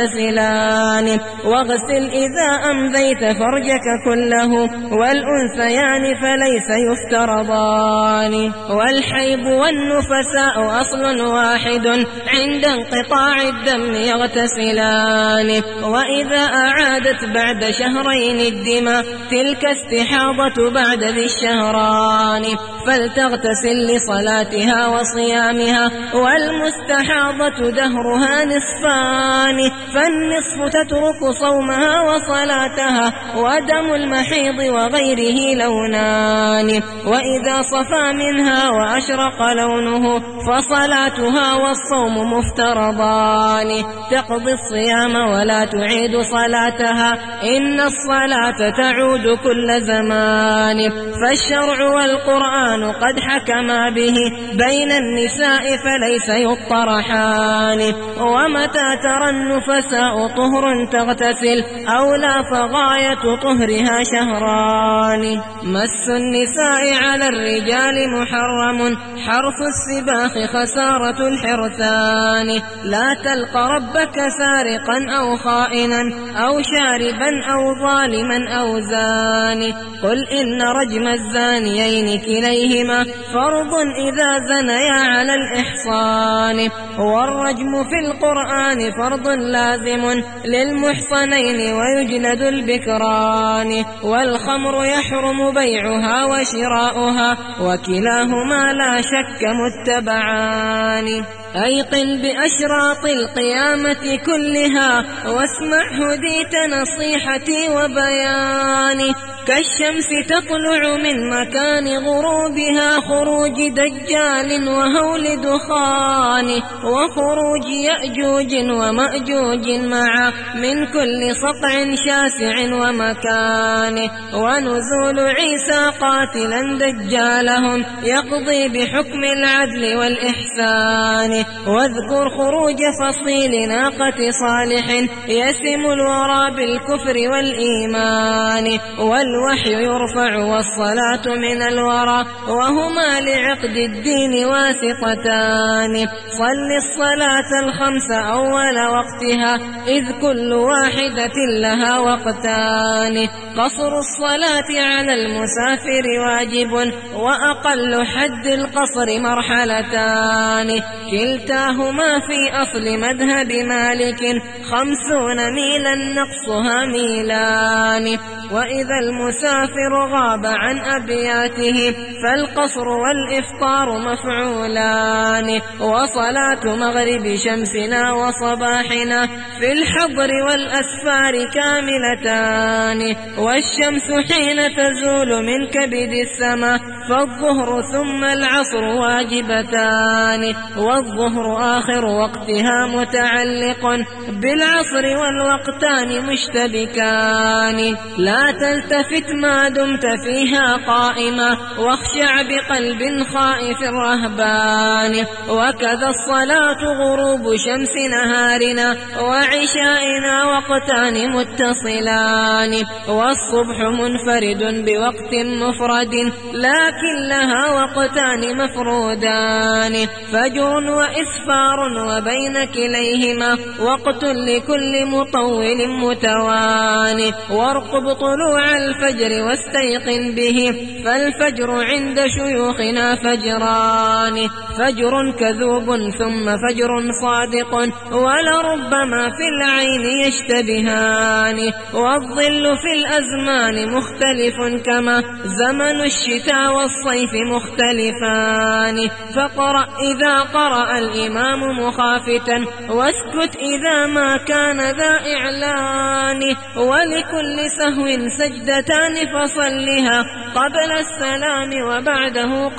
يغتسلان. واغسل إذا أمضيت فرجك كله، والأنثيان فليس يفترضان. والحيض والنفساء أصل واحد عند انقطاع الدم يغتسلان. وإذا أعادت بعد شهرين الدماء تلك استحاضة بعد ذي الشهران، فلتغتسل لصلاتها وصيامها. والمستحاضة دهرها نصفان، فالنصف تترك صومها وصلاتها، ودم المحيض وغيره لونان. وإذا صفى منها وأشرق لونه فصلاتها والصوم مفترضان. تقضي الصيام ولا تعيد صلاتها، إن الصلاة تعود كل زمان. فالشرع والقرآن قد حكما به بين النساء فليس يطرحان. ومتى ترى النفساء طهر تغتسل، أو لا فغاية طهرها شهران. مس النساء على الرجال محرم، حرث السباخ خسارة الحرثان. لا تلق ربك سارقا أو خائنا أو شاربا أو ظالما أو زاني. قل إن رجم الزانيين كليهما فرض إذا زنيا على الإحصان. والرجم في القرآن فرض لازم للمحصنين ويجلد البكران. والخمر يحرم بيعها وشراؤها، وكلاهما لا شك متبعان. أيقن بأشراط القيامة كلها، واسمع هديت نصيحتي وبياني. كالشمس تطلع من مكان غروبها خروج دجال وهول دخان، وخروج يأجوج ومأجوج معا من كل سطع شاسع ومكان. ونزول عيسى قاتلا دجالهم يقضي بحكم العدل والإحسان. واذكر خروج فصيل ناقة صالح يسم الورى بالكفر والإيمان. والوحي يرفع والصلاة من الورى، وهما لعقد الدين واسطتان. صل الصلاة الخمس أول وقتها، إذ كل واحدة لها وقتان. قصر الصلاة على المسافر واجب، وأقل حد القصر مرحلتان. كلتاهما في أصل مذهب مالك 50 ميلا نقصها ميلان. وإذا المسافر غاب عن أبياته فالقصر والإفطار مفعولان. وصلاة مغرب شمسنا وصباحنا في الحضر والأسفار كاملتان. والشمس حين تزول من كبد السماء فالظهر ثم العصر واجبتان. والظهر آخر وقتها متعلق بالعصر والوقتان مشتبكان. لا تلتفت ما دمت فيها قائما، واخشع بقلب خائف رهبان. وكذا الصلاة غروب شمس نهارنا وعشائنا وقتان متصلان. والصبح منفرد بوقت مفرد لكن لها وقتان مفرودان. فجر وإسفار وبين كليهما وقت لكل مطول متواني. وارقب طلوع الفجر واستيقن به، فالفجر عند شيوخنا فجران. فجر كذوب ثم فجر صادق، ولربما في العين يشتبهان. والظل في الأزمان مختلف كما زمن الشتاء والصيف مختلفان. فقرأ إذا قرأ الإمام مخافتا واسكت إذا ما كان ذا إعلان ولكل سهو سجدتان فصلها قبل السلام وبعده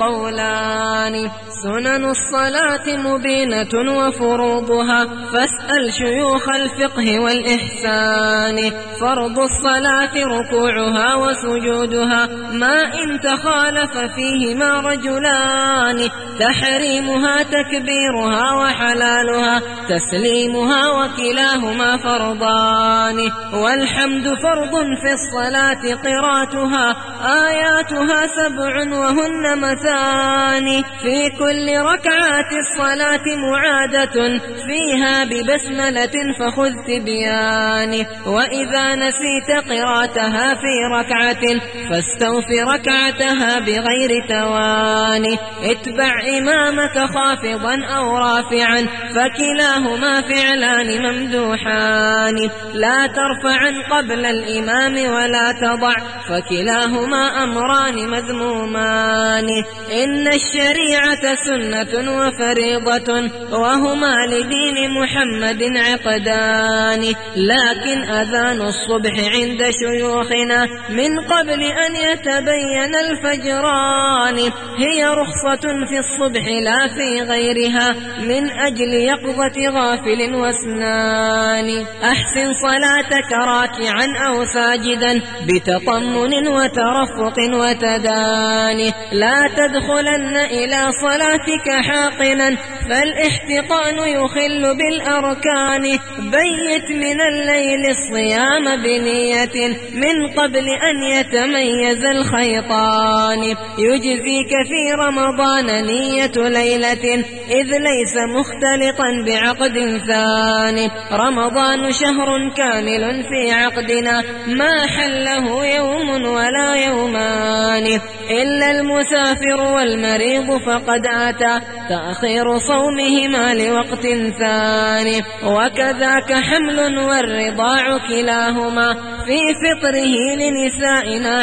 قولان سنن الصلاة مبينة وفروضها فاسأل شيوخ الفقه والإحسان فرض الصلاة ركوعها وسجودها ما إن تخالف فيهما رجلان تحريمها تكبيرها وحلالها تسليمها وكلاهما فرضان والحمد فرض في الصلاة قراءتها آياتها 7 وهن مثاني في كل ركعات الصلاة معادة فيها ببسملة فخذ تبيان وإذا نسيت قراءتها في ركعة فاستوف ركعتها بغير تواني اتبع إمامك خافضا أو رافعا فكلاهما فعلان ممدوحان لا ترفعا قبل الإمام ولا تضع فكلاهما أمران مذمومان إن الشريعة سنة وفريضة وهما لدين محمد عقدان لكن أذان الصبح عند شيوخنا من قبل أن يتبين الفجران هي رخصة في الصبح لا في غيرها من أجل يقظة غافل واسنان أحسن صلاتك راكعا أو ساجدا بتطمن وترفق وتداني لا تدخلن إلى صلاتك حاقنا فالاحتقان يخل بالأركان بيت من الليل الصيام بنية من قبل أن يتميز الخيطان يجزيك في رمضان نية ليلة إذ ليس مختلطا بعقد ثاني رمضان شهر كامل في عقدنا ما حله يوم ولا يومان إلا المسافر والمريض فقد أتى تأخير صومهما لوقت ثاني وكذاك حمل والرضاع كلاهما في فطره لنسائنا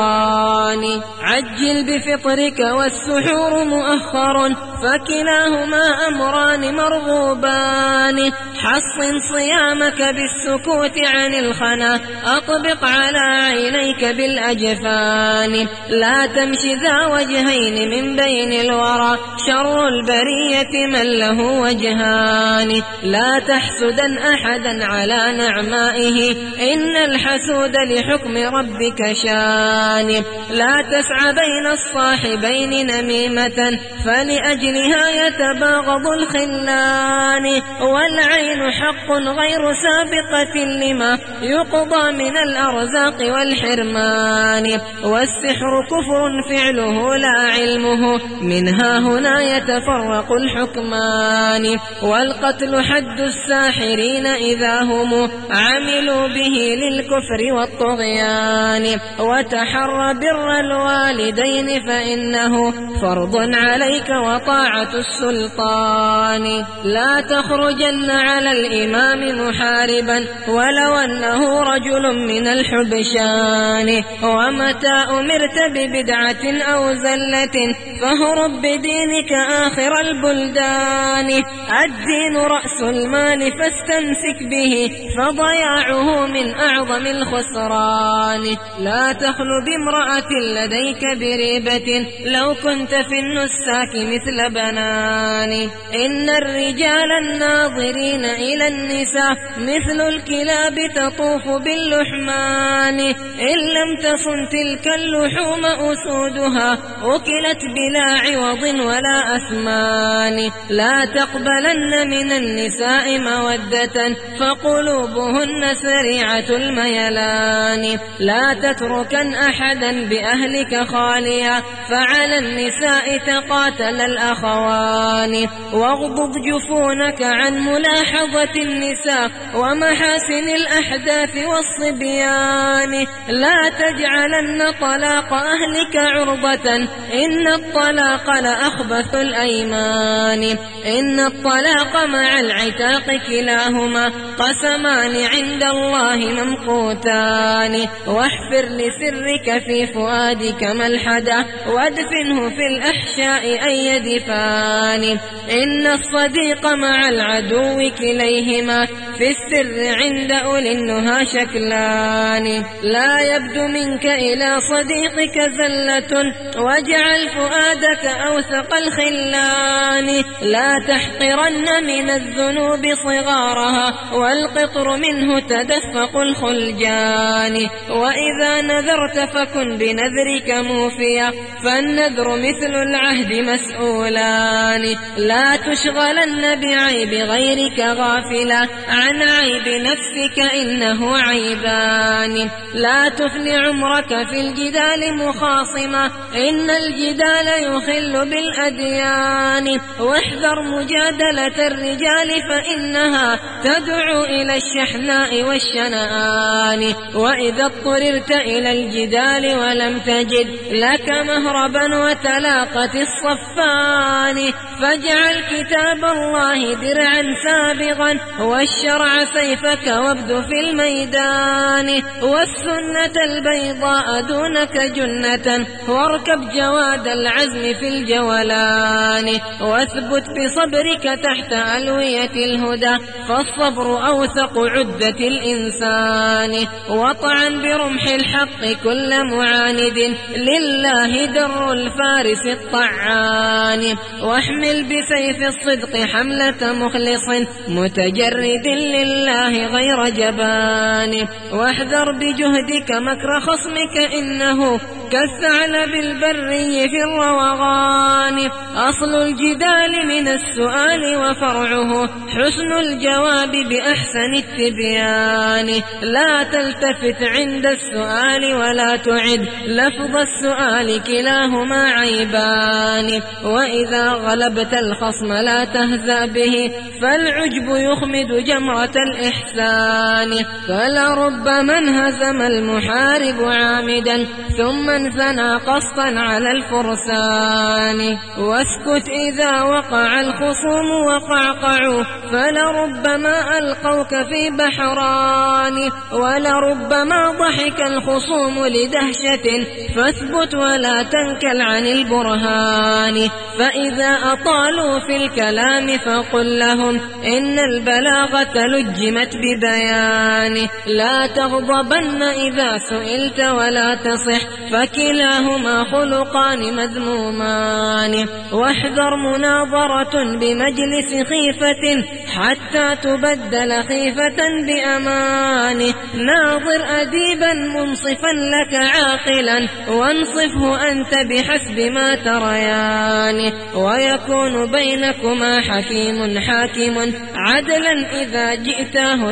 عذران عجل بفطرك والسحور مؤخر فكلاهما أمران مرغوبان حصن صيامك بالسكوت عن الخنا أطبق على عينيك بالأجفان لا تمشي ذا وجهين من بين الورى شر البرية من له وجهان لا تحسدا أحدا على نعمائه إن الحسود لحكم ربك شان لا تسعى بين الصاحبين نميمة فلأجلها يتباغض الخلان والعين حق غير سابقة لما يقضى من الأرزاق والحرمان والسحر كفر فعله لا علمه منها هنا يتفرق الحكمان والقتل حد الساحرين إذا هم عملوا به للكفر والطغيان وتحر بر الوالدين فإنه فرض عليك وطاعة السلطان لا تخرجن على الإمام محاربا ولو أنه رجل من الحبشان ومتى أمرت ببدعة أو زلة فاهرب بدينك آخر البلدان الدين رأس المال فاستمسك به فضياعه من أعظم الخسران لا تخل بامرأة لديك بريبة لو كنت في النساك مثل بنان إن الرجال الناظرين إلى النساء مثل الكلاب تطوف باللحمان إن لم تصن تلك اللحوم أسودها أكلت بلا عوض ولا أثمان لا تقبلن من النساء مودة فقلوبهن سريعة الميلان لا تتركن أحدا بأهلك خاليا فعلى النساء تقاتل الأخوان واغضض جفونك عن ملاحظة النساء ومحاسن الأحداث والصبيان لا تجعلن طلاق أهلك عرضة إن الطلاق لأخبث الأيمان إن الطلاق مع العتاق كلاهما قسمان عند الله ممقوتان واحفر لسرك في فؤادك ملحدا وادفنه في الأحشاء أيدي يختلفان إن الصديق مع العدو كليهما في السر عند أولي النهى شكلان لا يبدو منك إلى صديقك زلة واجعل فؤادك أوثق الخلان لا تحقرن من الذنوب صغارها والقطر منه تدفق الخلجان وإذا نذرت فكن بنذرك موفيا فالنذر مثل العهد مسؤولان لا تشغلن بعيب غيرك غافلا عن عيب نفسك إنه عيبان لا تفني عمرك في الجدال مخاصما إن الجدال يخل بالأديان واحذر مجادلة الرجال فإنها تدعو إلى الشحناء والشنآن وإذا اضطررت إلى الجدال ولم تجد لك مهربا وتلاقت الصفان فاجعل كتاب الله درعا سابغا والشرع سيفك وابد في الميدان والسنة البيضاء دونك جنة واركب جواد العزم في الجولان واثبت بصبرك تحت ألوية الهدى فالصبر أوثق عدة الإنسان واطعن برمح الحق كل معاند لله در الفارس الطعان واحمل بسيف الصدق حملة مخلص متجرد لله غير جبان واحذر بجهدك مكر خصمك إنه كالثعلب البري في الروغان أصل الجدال من السؤال وفرعه حسن الجواب بأحسن التبيان لا تلتفت عند السؤال ولا تعد لفظ السؤال كلاهما عيبان وإذا غلبت الخصم لا تهزأ به فالعجب يخمد جمرة الإحسان فلربما انهزم المحارب عامدا ثم انثنى قصدا على الفرسان واسكت إذا وقع الخصوم وقعقعوا فلربما ألقوك في بحران ولربما ضحك الخصوم لدهشة فاثبت ولا تنكل عن البرهان فإذا أطالوا في الكلام فقل لهم إن البلاغة لجمت ببيان لا تغضبن إذا سئلت ولا تصح فكلاهما خلقان مذمومان واحذر مناظرة بمجلس خيفة حتى تبدل خيفة بأمان ناظر أديبا منصفا لك عاقلا وانصفه أنت بحسب ما تريان ويكون بينكما حكيم حاكم عدلا إذا جئته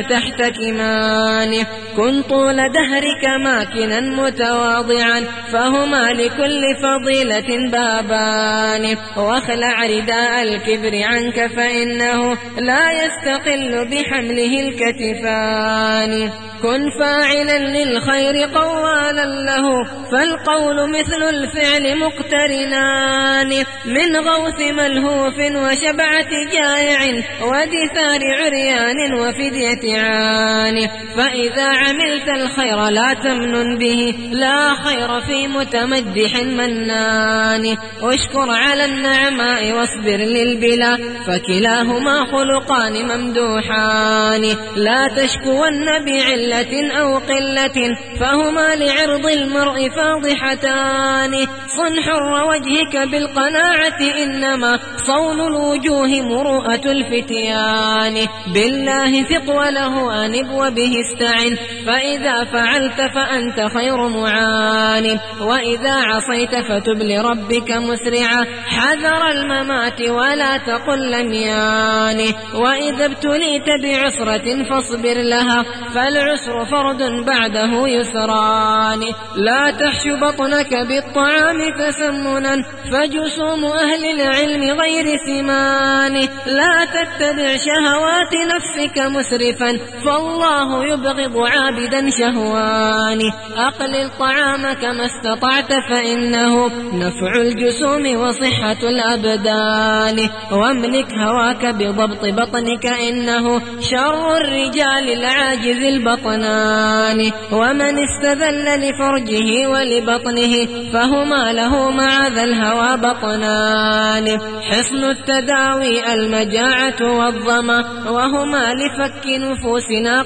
تحتكمان كن طول دهرك ماكنا متواضعا فهما لكل فضيلة بابان واخلع رداء الكبر عنك فإنه لا يستقل بحمله الكتفان كن فاعلا للخير قوالا له فالقول مثل الفعل مقترنان من غوث ملهوف وشبعة جائع ودثار عريان وفدية عان فإذا عملت الخير لا تمنن به لا خير في متمدح منان واشكر على النعماء واصبر للبلا فكلاهما خلقان ممدوحان لا تشكون بعلة أو قلة فهما لعرض المرء فاضحتان صن حر وجهك بالقناعة إنما صون الوجوه مروءة الفتيان بالله ثق وله أنب وبه استعن فإذا فعلت فأنت خير معان وإذا عصيت فتب لربك مسرعا حذر الممات ولا تقل لن يان وإذا ابتليت بعسرة فاصبر لها فالعسر فرد بعده يسران لا تحش بطنك بالطعام تسمنا فجسوم أهل العلم غير سمان لا تتبع شهوات نفسك مسرفا فالله يبغض عابدا شهوان أقلل طعامك ما استطعت فإنه نفع الجسوم وصحة الأبدان. واملك هواك بضبط بطنك إنه شر الرجال العاجز البطنان. ومن استذل لفرجه ولبطنه فهما له مع ذا الهوى بطنان. حصن التداوي المجاعة والظما وهما لفك نفوسنا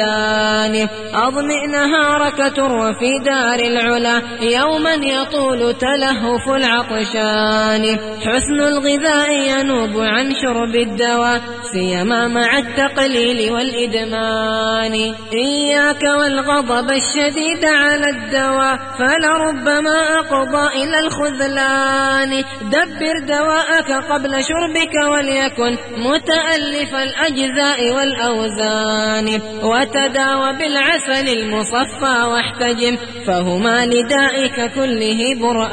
قيدان. أضمئ نهارك تروى في دار العلا يوما يطول تلهف العطشان. حسن الغذاء ينوب عن شرب الدواء سيما مع التقليل والإدمان. إياك والغضب الشديد على الدواء فلربما أقضى إلى الخذلان. دبر دواءك قبل شربك وليكن متألف الأجزاء والأوزان. وتداوى بالعسل المصفى واحتجم فهما لدائك كله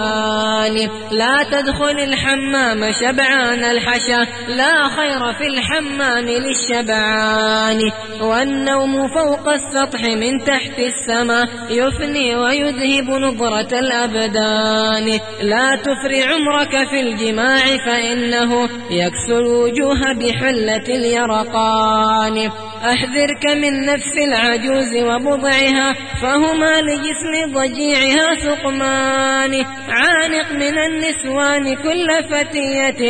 برآن. لا تدخل الحمام شبعان الحشا لا خير في الحمام للشبعان. والنوم فوق السطح من تحت السماء يفني ويذهب نظرة الأبدان. لا تفري عمرك في الجماع فإنه يكسو الوجوه بحلة اليرقان. أحذرك من نفس العجوز وبضعها فهما لجسم ضجيعها سقمان. عانق من النسوان كل فتية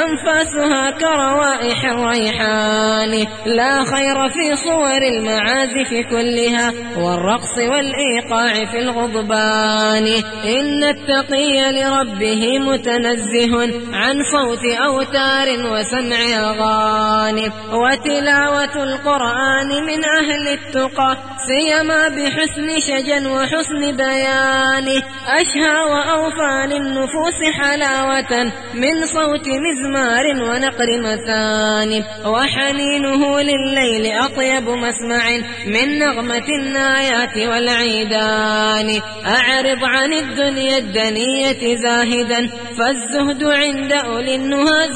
أنفاسها كروائح الريحان. لا خير في صور المعازف كلها والرقص والإيقاع في الغضبان. إن التقي لربه متنزه عن صوت أوتار وسمع أغاني. وتلاوة القرآن من أهل التقى سيما بحسن شجن وحسن بيان. أشهى وأوفى للنفوس حلاوة من صوت مزمار ونقر مثان. وحنينه لليل أطيب مسمع من نغمة النايات والعيدان. أعرض عن الدنيا الدنية زاهدا فالزهد عند أولي النهى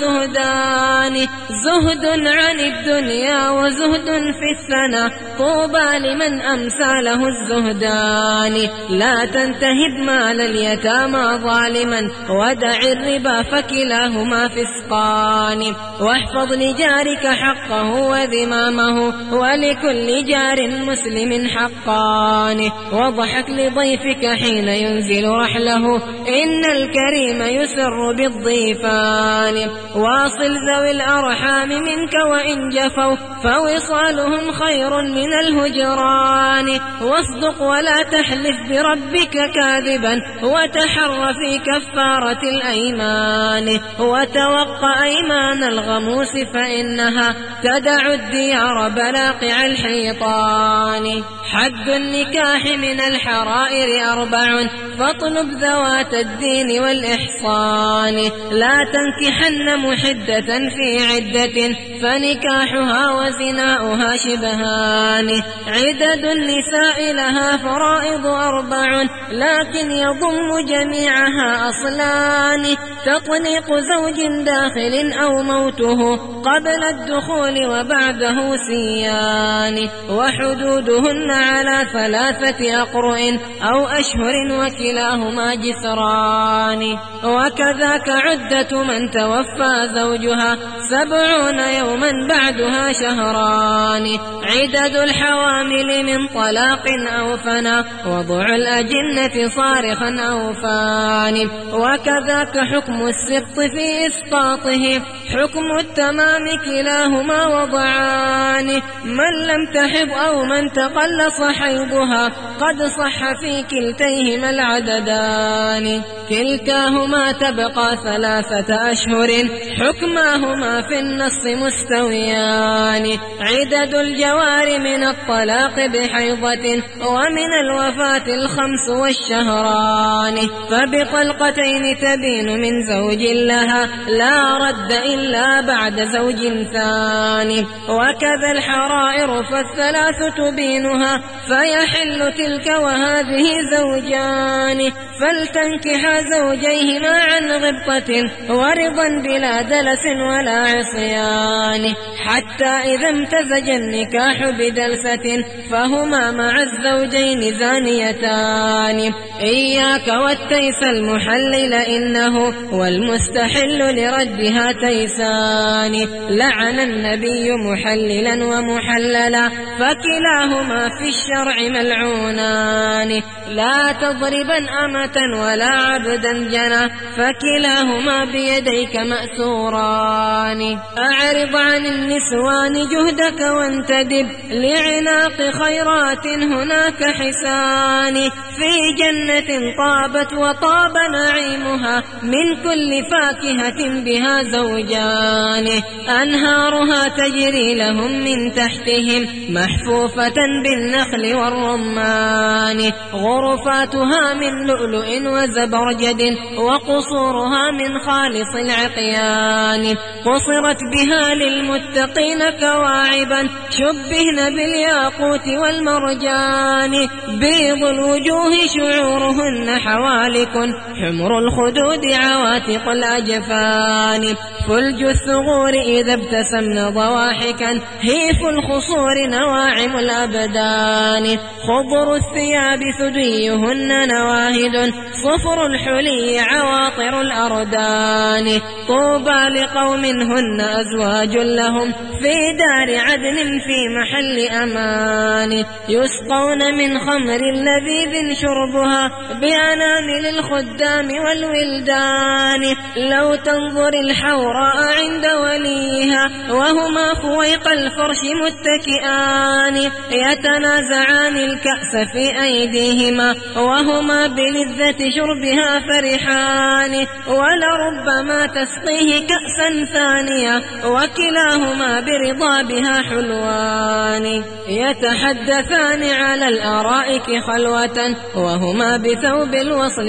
زهدان. زهد عن الدنيا وزهد في الثنى طوبى لمن أمسى له الزهدان. لا تنتهب مال اليتامى ظالما ودع الربا فكلاهما فسقان. واحفظ لجارك حقه وذمامه ولكل جار مسلم حقان. واضحك لضيفك حين ينزل رحله إن الكريم يسر بالضيفان. واصل ذوي الأرحام منك وإن جفوا فوصالهم خير من الهجران. واصدق ولا تحلف بربك كاذبا وتحر في كفارة الأيمان. وتوقع أيمان الغموس فإنها تدع الديار بلاقع الحيطان. حد النكاح من الحرائر 4 فاطلب ذوات الدين والإحصان. لا تنكحن محدة في عدة فنكاحها وزناؤها شبهان. عدد النساء لها فرائض 4 لكن يضم جميعها أصلان. تطليق زوج داخل أو موته قبل الدخول وبعده سيان. وحدودهن على 3 أقرؤ أو أشهر وكلاهما جسران. وكذاك عدة من توفى زوجها 70 يوما بعدها شهران. عدد الحوامل من طلاق أو فنا وضع الأجنة صارخا أو فان. وكذاك حكم السقط في إسقاطه حكم التمام كلاهما وضعان. من لم تحب أو من تقلص حيضها قد صح في كلتيهما العددان. كلتاهما تبقى 3 أشهر حكماهما في النص مستويان. عدد الجوار من الطلاق بحيضة ومن الوفاة 5 والشهران. فبطلقتين تبين من زوج لها لا رد إلا بعد زوج ثاني. وكذا الحرائر ف3 تبينها فيحل تلك وهذه زوجان. فلتنكح زوجيهما عن غبطة ورضا بلا دلس ولا عصيان. حتى إذا امتزج مزج النكاح بدلسة فهما مع الزوجين زانيتان. إياك والتيس المحلل إنه والمستحل لردها تيسان. لعن النبي محللا ومحللا فكلاهما في الشرع ملعونان. لا تضربا أمة ولا عبدا جنى فكلاهما بيديك مأسوران. أعرض عن النسوان جهدك وانتدب لعناق خيرات هناك حسان. في جنة طابت وطاب نعيمها من كل فاكهة بها زوجان. أنهارها تجري لهم من تحتهم محفوفة بالنخل والرمان. غرفاتها من لؤلؤ وزبرجد وقصورها من خالص العقيان. قصرت بها للمتقين كواعبا شبهن بالياقوت والمرجان. بيض الوجوه شعورهن حوالك حمر الخدود عواتق الأجفان. فلج الثغور إذا ابتسمن ضواحكا هيف الخصور نواعم الأبدان. خضر الثياب ثديهن نواهد صفر الحلي عواطر الأردان. طوبى لقوم هن أزواج لهم في دار عدن في محل أمان. يسقون من خمر لذيذ شربها بأنامل الخدام والولدان. لو تنظر الحوراء عند وليها وهما فويق الفرش متكئان. يتنازعان الكأس في أيديهما وهما بلذة شربها فرحان. ولربما تسقيه كأسا ثانية وكلاهما برضا بها حلوان. يتحدثان على الأرائك خلوة وهما بثوب الوصل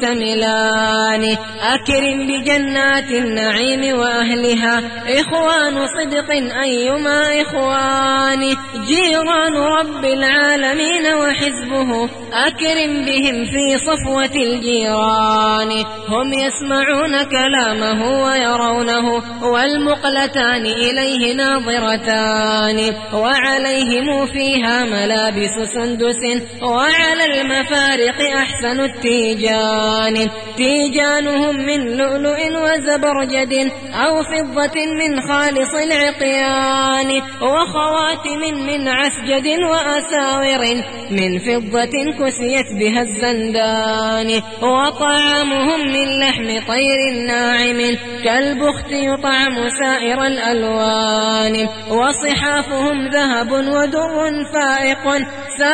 مشتملان. أكرم بجنات النعيم وأهلها إخوان صدق أيما إخوان. جيران رب العالمين وحزبه أكرم بهم في صفوة الجيران. هم يسمعون كلامه ويرونه والمقلتان إليه ناظرتان. وعليهم فيها ملابس سندس وعلى المفارق أحسن التيجان. تيجانهم من لؤلؤ وزبرجد أو فضة من خالص العقيان. وخواتم من عسجد وأساور من فضة كسيت بها الزندان. وطعامهم من لحم طير ناعم كالبخت يطعم سائر الألوان. وصحافهم ذهب ودر فائق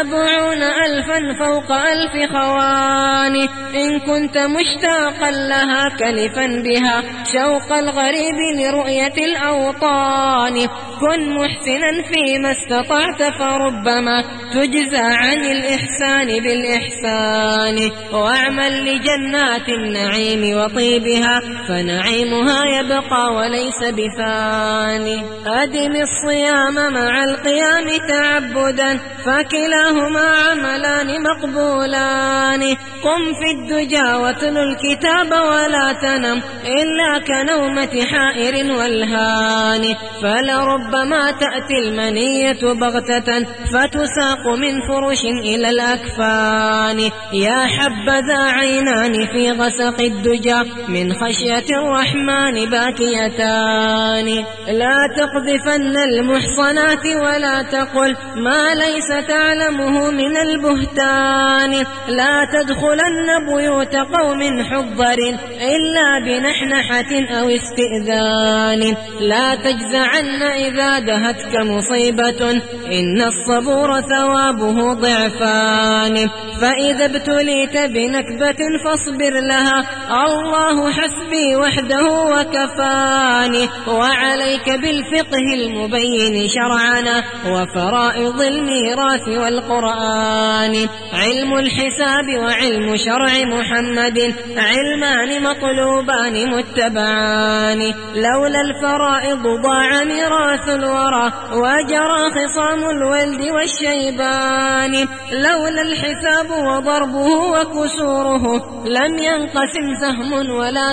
70,000 فوق 1000 خوان. إن كنت مشتاقا لها كلفا بها شوق الغريب لرؤية الأوطان. كن محسنا فيما استطعت فربما تجزى عن الإحسان بالإحسان. واعمل لجنات النعيم وطيبها فنعيمها يبقى وليس بفاني. أدم الصيام مع القيام تعبدا فكلاهما عملان مقبولان. قم في الدجى واتل الكتاب ولا تنم إلا كنومة حائر والهان. فلربما تأتي المنية بغتة فتساق من فرش إلى الأكفان. يا حبذا عينان في غسق الدجى من خشية الرحمن باكيتان. لا تقذفن المحصنات ولا تقل ما ليس تعلمه من البهتان. لا تدخلن بيوت قوم حضر إلا بنحنحة أو استئذان. لا تجزعن إذا دهتك مصيبة إن الصبور ثوابه ضعفان. فإذا ابتليت بنكبة فاصبر لها الله حسبي وحده وكفاني. وعليك بالفقه المبين شرعنا وفرائض الميراث والقرآن. علم الحساب وعلم شرع محمد علمان مطلوبان متبعان. لولا الفرائض ضاع ميراث الورى وجرى خصام الولد والشيبان لولا الحساب وضربه وكسوره لم ينقسم سهم ولا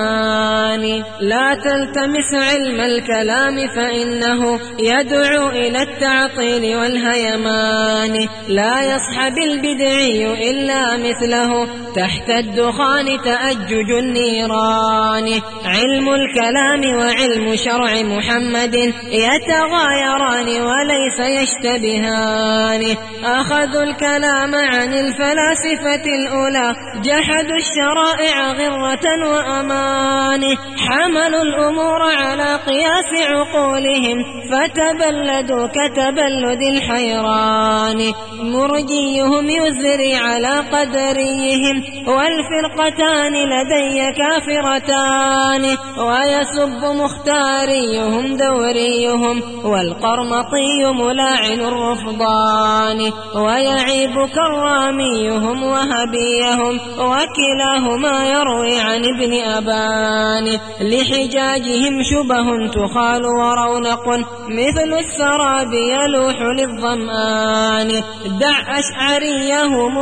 سهمان لا تلتمس علم الكلام فإنه يدعو إلى التعطيل والهيمان لا يصحب البدعي إلا مثله تحت الدخان تأجج النيران علم الكلام وعلم شرع محمد يتغايران وليس يشتبهان أخذوا الكلام عن الفلاسفة الأولى جحدوا الشرائع غرة وأمان حملوا الأمور على قياس عقولهم فتبلدوا كتبلد الحيران مرجيهم يزري على قدريهم والفرقتان لدي كافرتان ويسب مختاريهم دوريهم والقرمطي ملاعن الرفضان ويعيب كراميهم وهبيهم وكلاهما يروي عن ابن أبان لحجاجهم شبه تخال ورونق مثل السراب يلوح للظمآن دع أشعريهم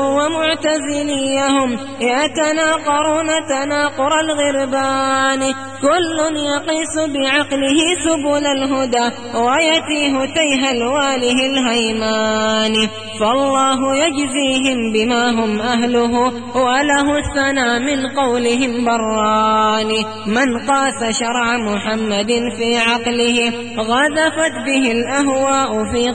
ومعتزليهم يتناقرون تناقر الغربان كل يقيس بعقله سبل الهدى ويتيه تيه الواله الهيمان فالله يجزيهم بما هم أهله وله الثنى من قولهم بران من قاس شرع محمد في عقله غذفت به الأهواء في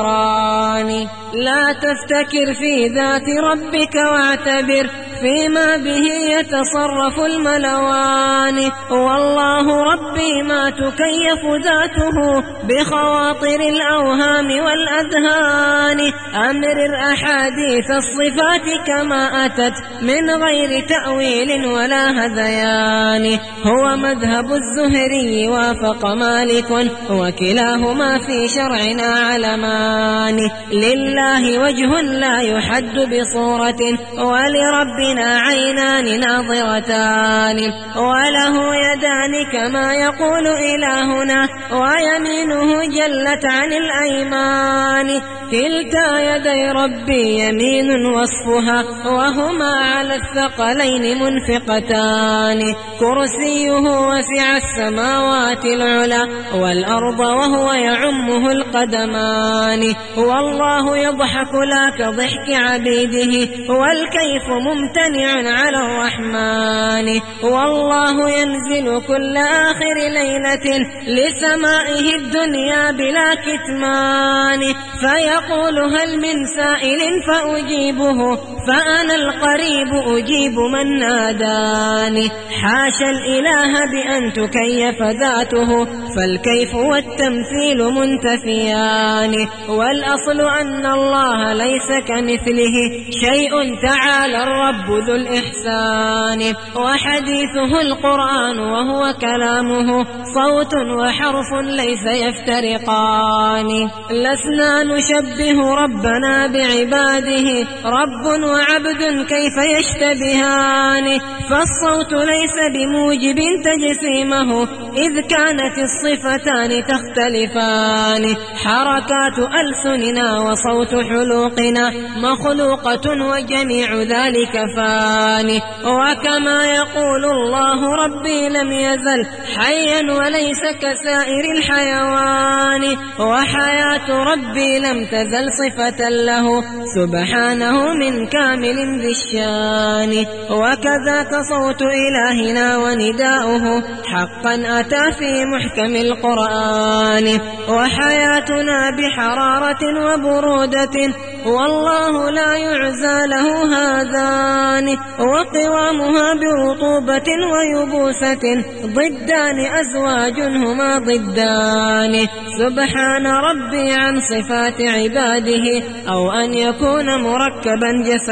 غدران لا تفتكر في ذات ربك واعتبر فيما به يتصرف الملوان والله ربي ما تكيف ذاته بخواطر الأوهام والأذهان أمرر أحاديث الصفات كما أتت من غير تأويل ولا هذيان هو مذهب الزهري وافق مالك وكلاهما في شرعنا علمان لله وجه لا يحد بصورة ولربنا عينان ناظرتان وله يدان كما يقول إلهنا ويمينه جلت عن الأيمان كلتا يدي ربي يمين وصفها وهما على الثقلين منفقتان كرسيه وسع السماوات العلى والأرض وهو يعمه القدمان والله يضحك لا كضحك عبيده والكيف ممتنع على الرحمن والله ينزل كل آخر ليلة لسمائه الدنيا بلا كتمان فيقول هل من سائل فأجيبه فأنا القريب أجيب من ناداني حاشا الإله بأن تكيف ذاته فالكيف والتمثيل منتفيان والأصل أن الله ليس كمثله شيء تعالى الرب ذو الإحسان وحديثه القرآن وهو كلامه صوت وحرف ليس يفترقان لسنا نشبه ربنا بعباده رب وعبد كيف يشتبهان فالصوت ليس بموجب تجسيمه إذ كانت الصفتان تختلفان حركات ألسننا وصوت حلوقنا مخلوقة وجميع ذلك فان وكما يقول الله ربي لم يزل حيا وليس كسائر الحيوان وحياة ربي لم تزل صفة له سبحانه من كامل ذي الشان وكذاك صوت إلهنا ونداؤه حقا أتى في محكم القرآن وحياتنا بحرارة وبرودة والله لا يعزى له هذان وقوامها برطوبة ويبوسة ضدان أزواج هما ضدان سبحان ربي عن صفات عباده أو أن يكون مركبا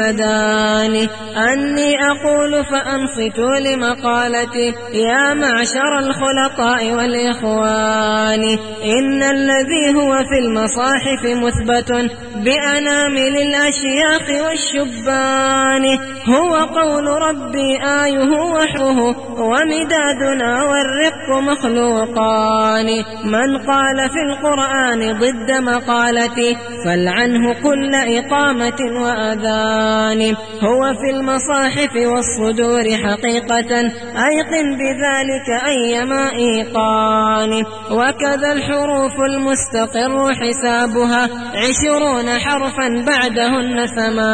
جسدان أني أقول فأنصتوا لمقالتي يا معشر الخلطاء والإخوان إن الذي هو في المصاحف مثبت بأنامل الأشياخ والشبان هو قول ربي آيه وحره ومدادنا والرق مخلوقان من قال في القرآن ضد مقالتي فلعنه كل إقامة وأذان هو في المصاحف والصدور حقيقة أيقن بذلك أيما إيقان وكذا الحروف المستقر حسابها 20 حرفا بعدهن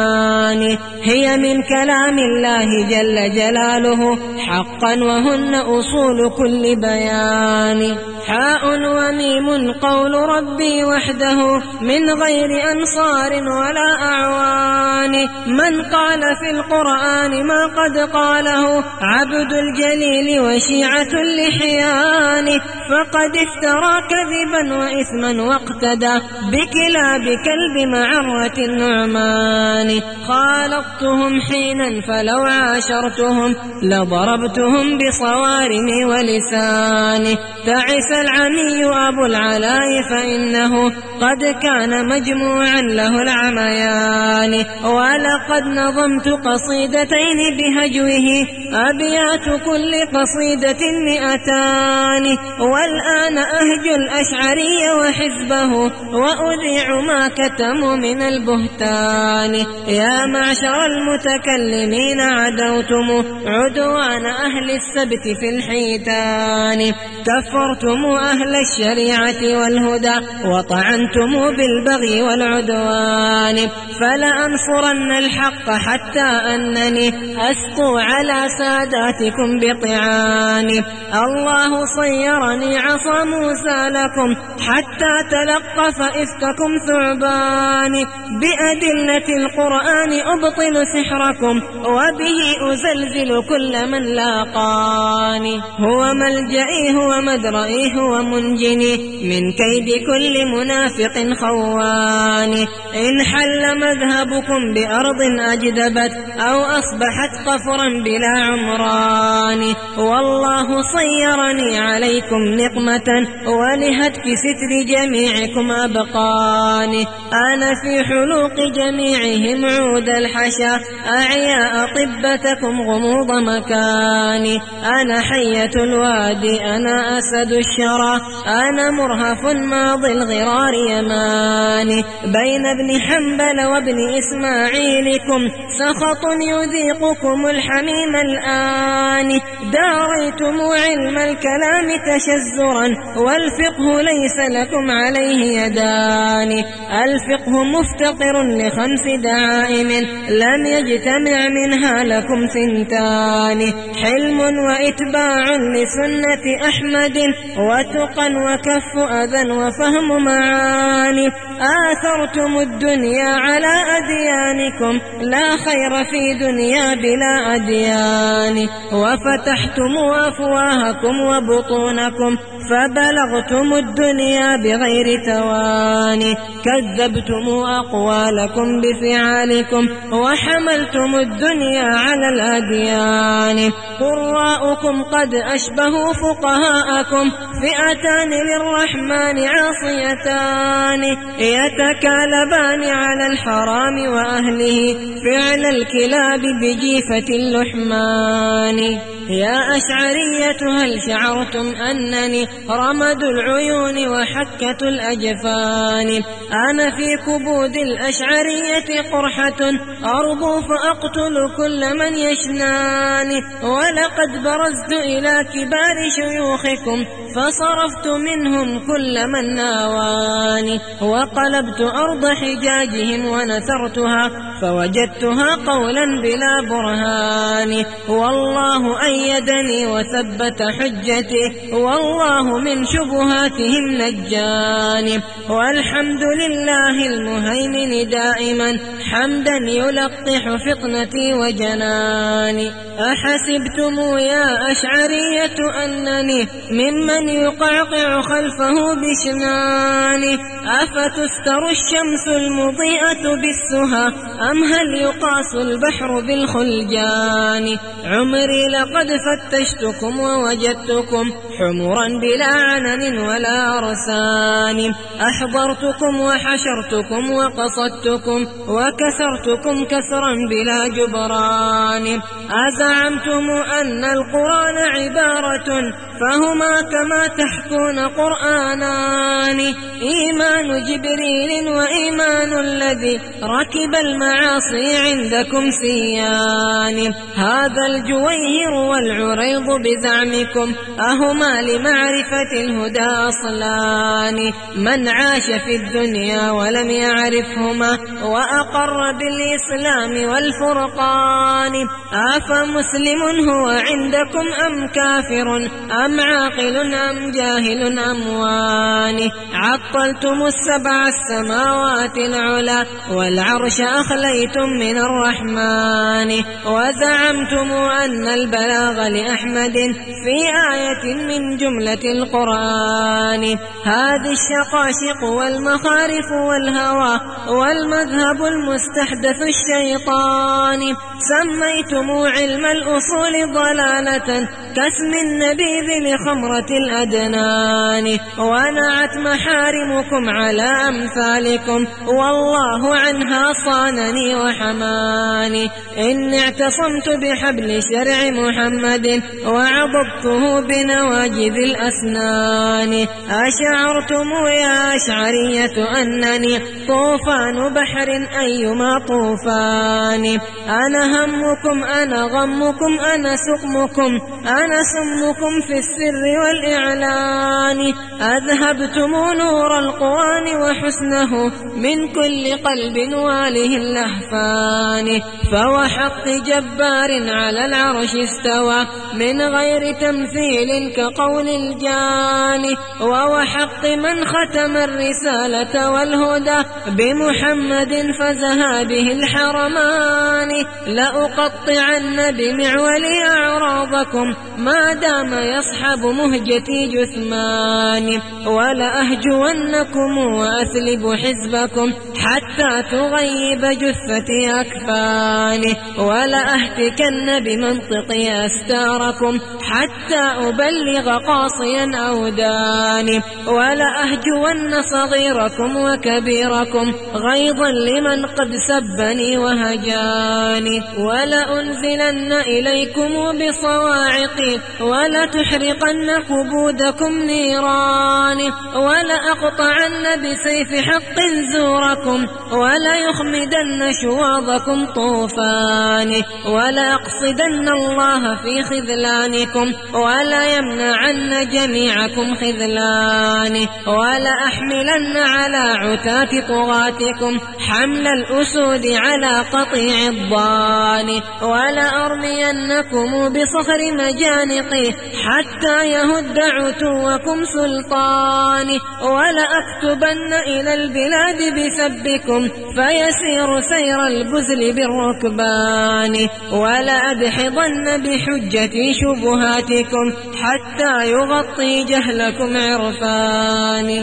8 هي من كلام الله جل جلاله حقا وهن أصول كل بيان حاء وميم قول ربي وحده من غير أنصار ولا أعوان من قال في القرآن ما قد قاله عبد الجليل وشيعة اللحيان فقد افترى كذبا وإثما واقتدى بكلاب كلب معرة النعمان خالطتهم حينا فلو عاشرتهم لضربتهم بصوارمي ولساني تعس العمي أبو العلاء فإنه قد كان مجموعا له العميان ولقد نظمت قصيدتين بهجوه أبيات كل قصيدة 200 والآن أهج الأشعري وحزبه وأذيع ما كتموا من البهتان يا معشر المتكلمين عدوتم عدوان أهل السبت في الحيتان كفرتم أهل الشريعة والهدى وطعنتم بالبغي والعدوان فلأنصرن الحق حتى أنني أسقو على ساداتكم بطعان الله صيرني عصا موسى لكم حتى تلقف إفككم ثعبان بأدلة القرآن أبطل سحركم وبه أزلزل كل من لاقاني هو ملجئي هو مدرئي هو منجني من كيد كل منافق خوان إن حل مذهبكم بأرض أجدبت أو أصبحت قفرا بلا عمران والله صيرني عليكم نقمة ولهتك ستر جميعكم أبقاني أنا في حلوق جميعهم عود الحشا أعياء طبتكم غموض مكاني أنا حية الوادي أنا أسد الشرى أنا مرهف ماضي الغرار يماني بين ابن حنبل وابن إسماعيلكم سخط يذيقكم الحميم الآن داريتم علم الكلام تشزرا والفقه ليس لكم عليه يدان الفقه مفتقر ل5 دعائم لم يجتمع منها لكم 2 حلم وإتباع لسنة أحمد وتقى وكف أذى وفهم معاني آثرتم الدنيا على أديانكم لا خير في دنيا بلا أديان وفتحتم أفواهكم وبطونكم فبلغتم الدنيا بغير تواني كذبتم أقوالكم بفعالكم وحملتم الدنيا على الأديان قراءكم قد أشبهوا فقهاءكم فئتان للرحمن عاصيتان يتكالبان على الحرام وأهله فعل الكلاب بجيفة اللحمان يا أشعرية هل شعرتم أنني رمد العيون وحكة الأجفان أنا في كبود الأشعرية قرحة أرضو فأقتل كل من يشناني ولقد برزت إلى كبار شيوخكم فصرفت منهم كل من ناواني وقلبت أرض حجاجهم ونثرتها فوجدتها قولا بلا برهان والله أيدني وثبت حجتي والله من شبهاتهم نجاني والحمد لله المهيمن دائما حمدا يلقح فطنتي وجناني أحسبتم يا أشعرية أنني ممن من يقعقع خلفه بشنان أفتستر الشمس المضيئة بالسهى أم هل يقاس البحر بالخلجان عمري لقد فتشتكم ووجدتكم حمرا بلا عنن ولا أرسان أحضرتكم وحشرتكم وقصدتكم وكسرتكم كسرا بلا جبران أزعمتم أن القرآن عبارة فهما كما تحكون قرآنان إيمان جبريل وإيمان الذي ركب المعاصي عندكم سيان هذا الجويهر والعريض بزعمكم أهما لمعرفة الهدى أصلان من عاش في الدنيا ولم يعرفهما وأقر بالإسلام والفرقان أفمسلم هو عندكم أم كافر أم عاقل أم جاهل أم وان عطلتم السبع السماوات العلى والعرش أخليتم من الرحمن وزعمتم أن البلاغ لأحمد في آية من جملة القرآن هذه الشقاشق والمخارف والهوى والمذهب المستحدث الشيطان سميتم علم الأصول ضلالة كاسم النبيذ لخمرة الأدنان ونعت محارمكم على أمثالكم والله عنها صانني وحماني إني اعتصمت بحبل شرع محمد وعضبته بنواجذ الأسنان أشعرتم يا أشعرية أنني طوفان بحر أيما طوفان أنا همكم أنا غمكم أنا سقمكم أنا سمكم في السر والإعلان أذهبتم نور القرآن وحسنه من كل قلب واله اللهفان فوحق جبار على العرش استوى من غير تمثيل كقول الجان ووحق من ختم الرسالة والهدى بمحمد فزها به الحرمان لأقطعن بمعولي أعراضكم ما دام يصحب مهجتي جثمان ولأهجونكم وأسلب حزبكم حتى تغيب جثتي أكفاني ولأهتكن بمنطقي أستاركم حتى أبلغ قاصيا أوداني ولأهجون صغيركم وكبيركم غيظا لمن قد سبني وهجاني ولأنزلن إليكم بصواعقي ولتحرقن كبودكم نيران ولأقطعن بسيف حق زوركم وليخمدن شواظكم طوفان ولأقصدن الله في خذلانكم وليمنعن جميعكم خذلان ولأحملن على عتاة طغاتكم حمل الأسود على قطيع الضان ولأرمينكم بصخر مجانقي حتى يهد عتوكم سلطاني ولأكتبن إلى البلاد بسبكم فيسير سير البزل بالركبان ولأدحضن بحجتي شبهاتكم حتى يغطي جهلكم عرفاني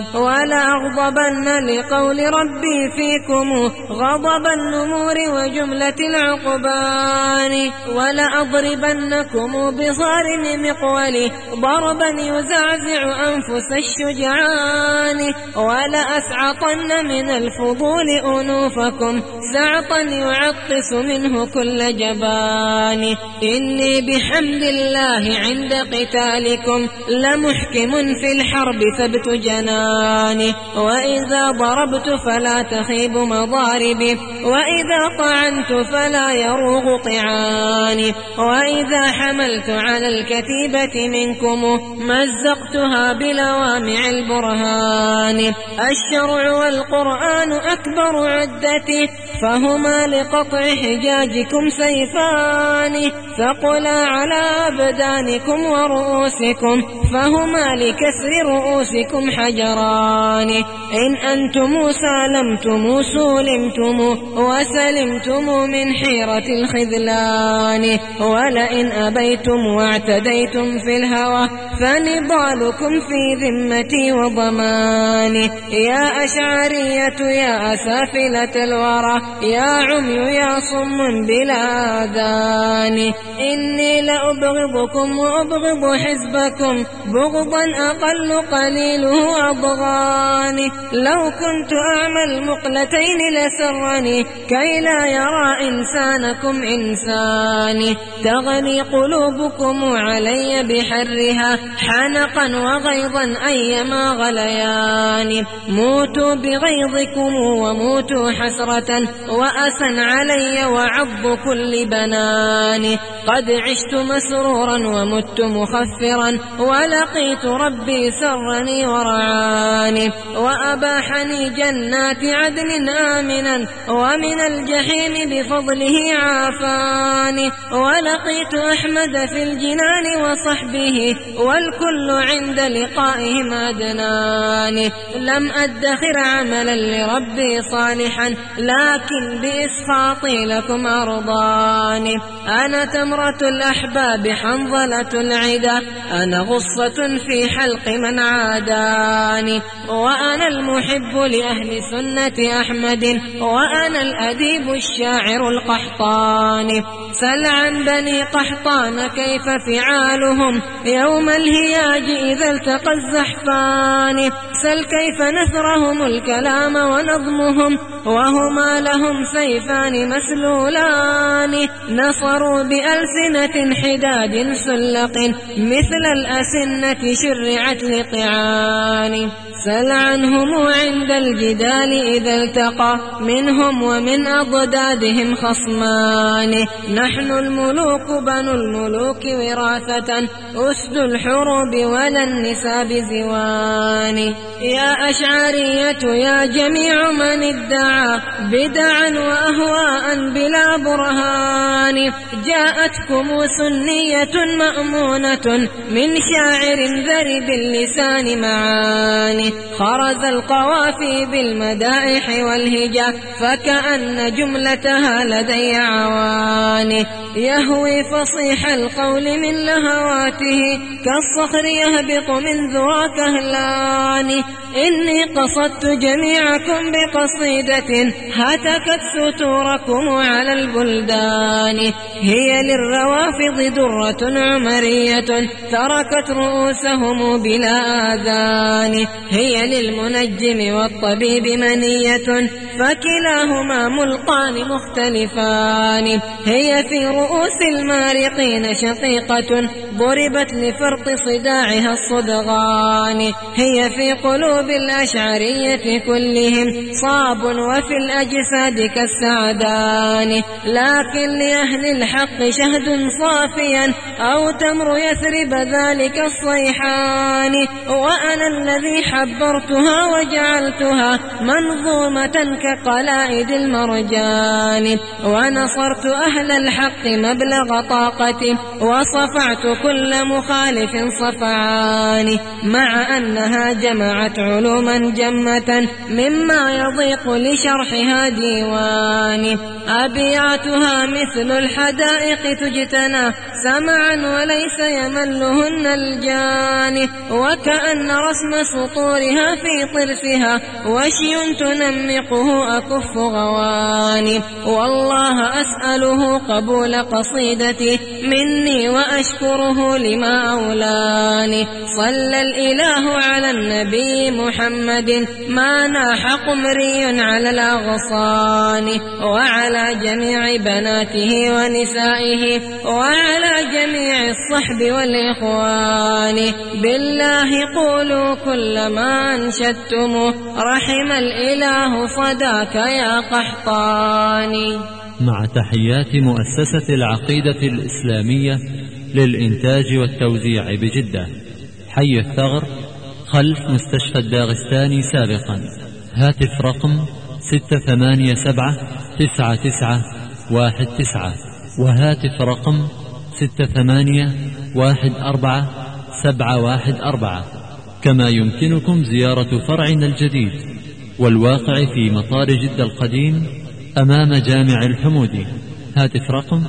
ولأغضبن لقول ربي فيكم غضب النمور وجملة العقبان ولأضربنكم بصارم مقولي ضربا يزعزع أنفس الشجعان ولأسعطن من الفضول أنوفكم سعطا يعطس منه كل جبان إني بحمد الله عند قتالكم لمحكم في الحرب ثبت جناني وإذا ضربت فلا تخيب مضاربي وإذا طعنت فلا يروغ طعاني وإذا حملت على الكتيبة منكم مزقتها بلوامع البرهان الشرع والقرآن أكبر عدتي فهما لقطع حجاجكم سيفان ثقلا على أبدانكم ورؤوسكم فهما لكسر رؤوسكم حجران. إن أنتم سالمتم سولمتم وسلمتم من حيرة الخذلان. ولئن أبيتم واعتديتم في الهوى فنضالكم في ذمتي وضماني. يا أشعرية يا أسافلة الورى يا عمي يا صم بلا آذان. إني لأبغضكم وأبغض حزبكم بغضا أقل قليله أضغاني. لو كنت أعمى المقلتين لسرني كي لا يرى إنسانكم إنساني. تغلي قلوبكم علي بحرها حنقا وغيظا أيما غليان. موتوا بغيظكم وموتوا حسرة وأسا علي وعض كل بنان. قد عشت مسرورا ومت مخفرا ولقيت ربي سرني ورعاني. وأباحني جنات عدن آمنا ومن الجحيم بفضله عافاني. ولقيت أحمد في الجنان وصحبه والكل عند لقائهم أدنان. لم أدخر عملا لربي صالحا لكن بإسخاطي لكم أرضاني. أنا تمرة الأحباب حنظلة العدا أنا غصة في حلق من عاداني. وأنا المحب لأهل سنة أحمد وأنا الأديب الشاعر القحطاني. سل عن بني قحطان كيف فعالهم يوم الهياج إذا التقى الزحفان. سل كيف نثرهم الكلام ونظمهم وهما لهم سيفان مسلولان. نصروا بألسنة حداد سلق مثل الأسنة شرعت لقعان. سل عنهم عند الجدال إذا التقى منهم ومن أضدادهم خصمان. نحن الملوك بنو الملوك وراثة أسد الحروب ولا النساء بزوان. يا أشعرية يا جميع من ادعى بدعا وأهواء بلا برهان. جاءتكم سنية مأمونة من شاعر ذرب اللسان معاني. خرز القوافي بالمدائح والهجا فكأن جملتها لدي عواني. يهوي فصيح القول من لهواته كالصخر يهبط من ذرى كهلان. إني قصدت جميعكم بقصيدة هتكت ستوركم على البلدان. هي للروافض درة عمرية تركت رؤوسهم بلا آذان. هي للمنجم والطبيب منية فكلاهما ملقان مختلفان. هي في رؤوس المارقين شقيقة ضربت لفرط صداعها الصدغان. هي في قلوب الأشعرية كلهم صاب وفي الأجساد كالسعدان. لكن لأهل الحق شهد صافيا أو تمر يثرب ذلك الصيحان. وأنا الذي حبرتها وجعلتها منظومة كقلائد المرجان. ونصرت أهل الحق مبلغ طاقتي وصفعت كل مخالف صفعان. مع أنها جمعت علوما جمة مما يضيق لشرحها ديوان. أبياتها مثل الحدائق تجتنى سمعا وليس يملهن الجان. وكأن رسم سطورها في طرفها وشي تنمقه أكف غواني. والله أسأله قبول قصيدتي مني وأشكره لما أولاني. صلى الإله على النبي محمد ما ناح قمري على الأغصان. وعلى جميع بناته ونسائه وعلى جميع الصحب والإخوان. بالله قولوا كل ما أنشدتم رحم الإله صداك يا قحطاني. مع تحيات مؤسسة العقيدة الإسلامية للإنتاج والتوزيع بجدة، حي الثغر خلف مستشفى الداغستاني سابقا. هاتف رقم 687-9919 وهاتف رقم 68141 714. كما يمكنكم زيارة فرعنا الجديد والواقع في مطار جدة القديم أمام جامع الحمودي. هاتف رقم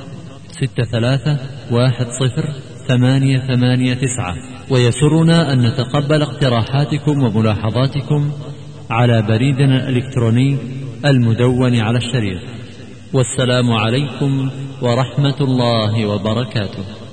63108889. ويسرنا أن نتقبل اقتراحاتكم وملاحظاتكم على بريدنا الإلكتروني المدون على الشريط. والسلام عليكم ورحمة الله وبركاته.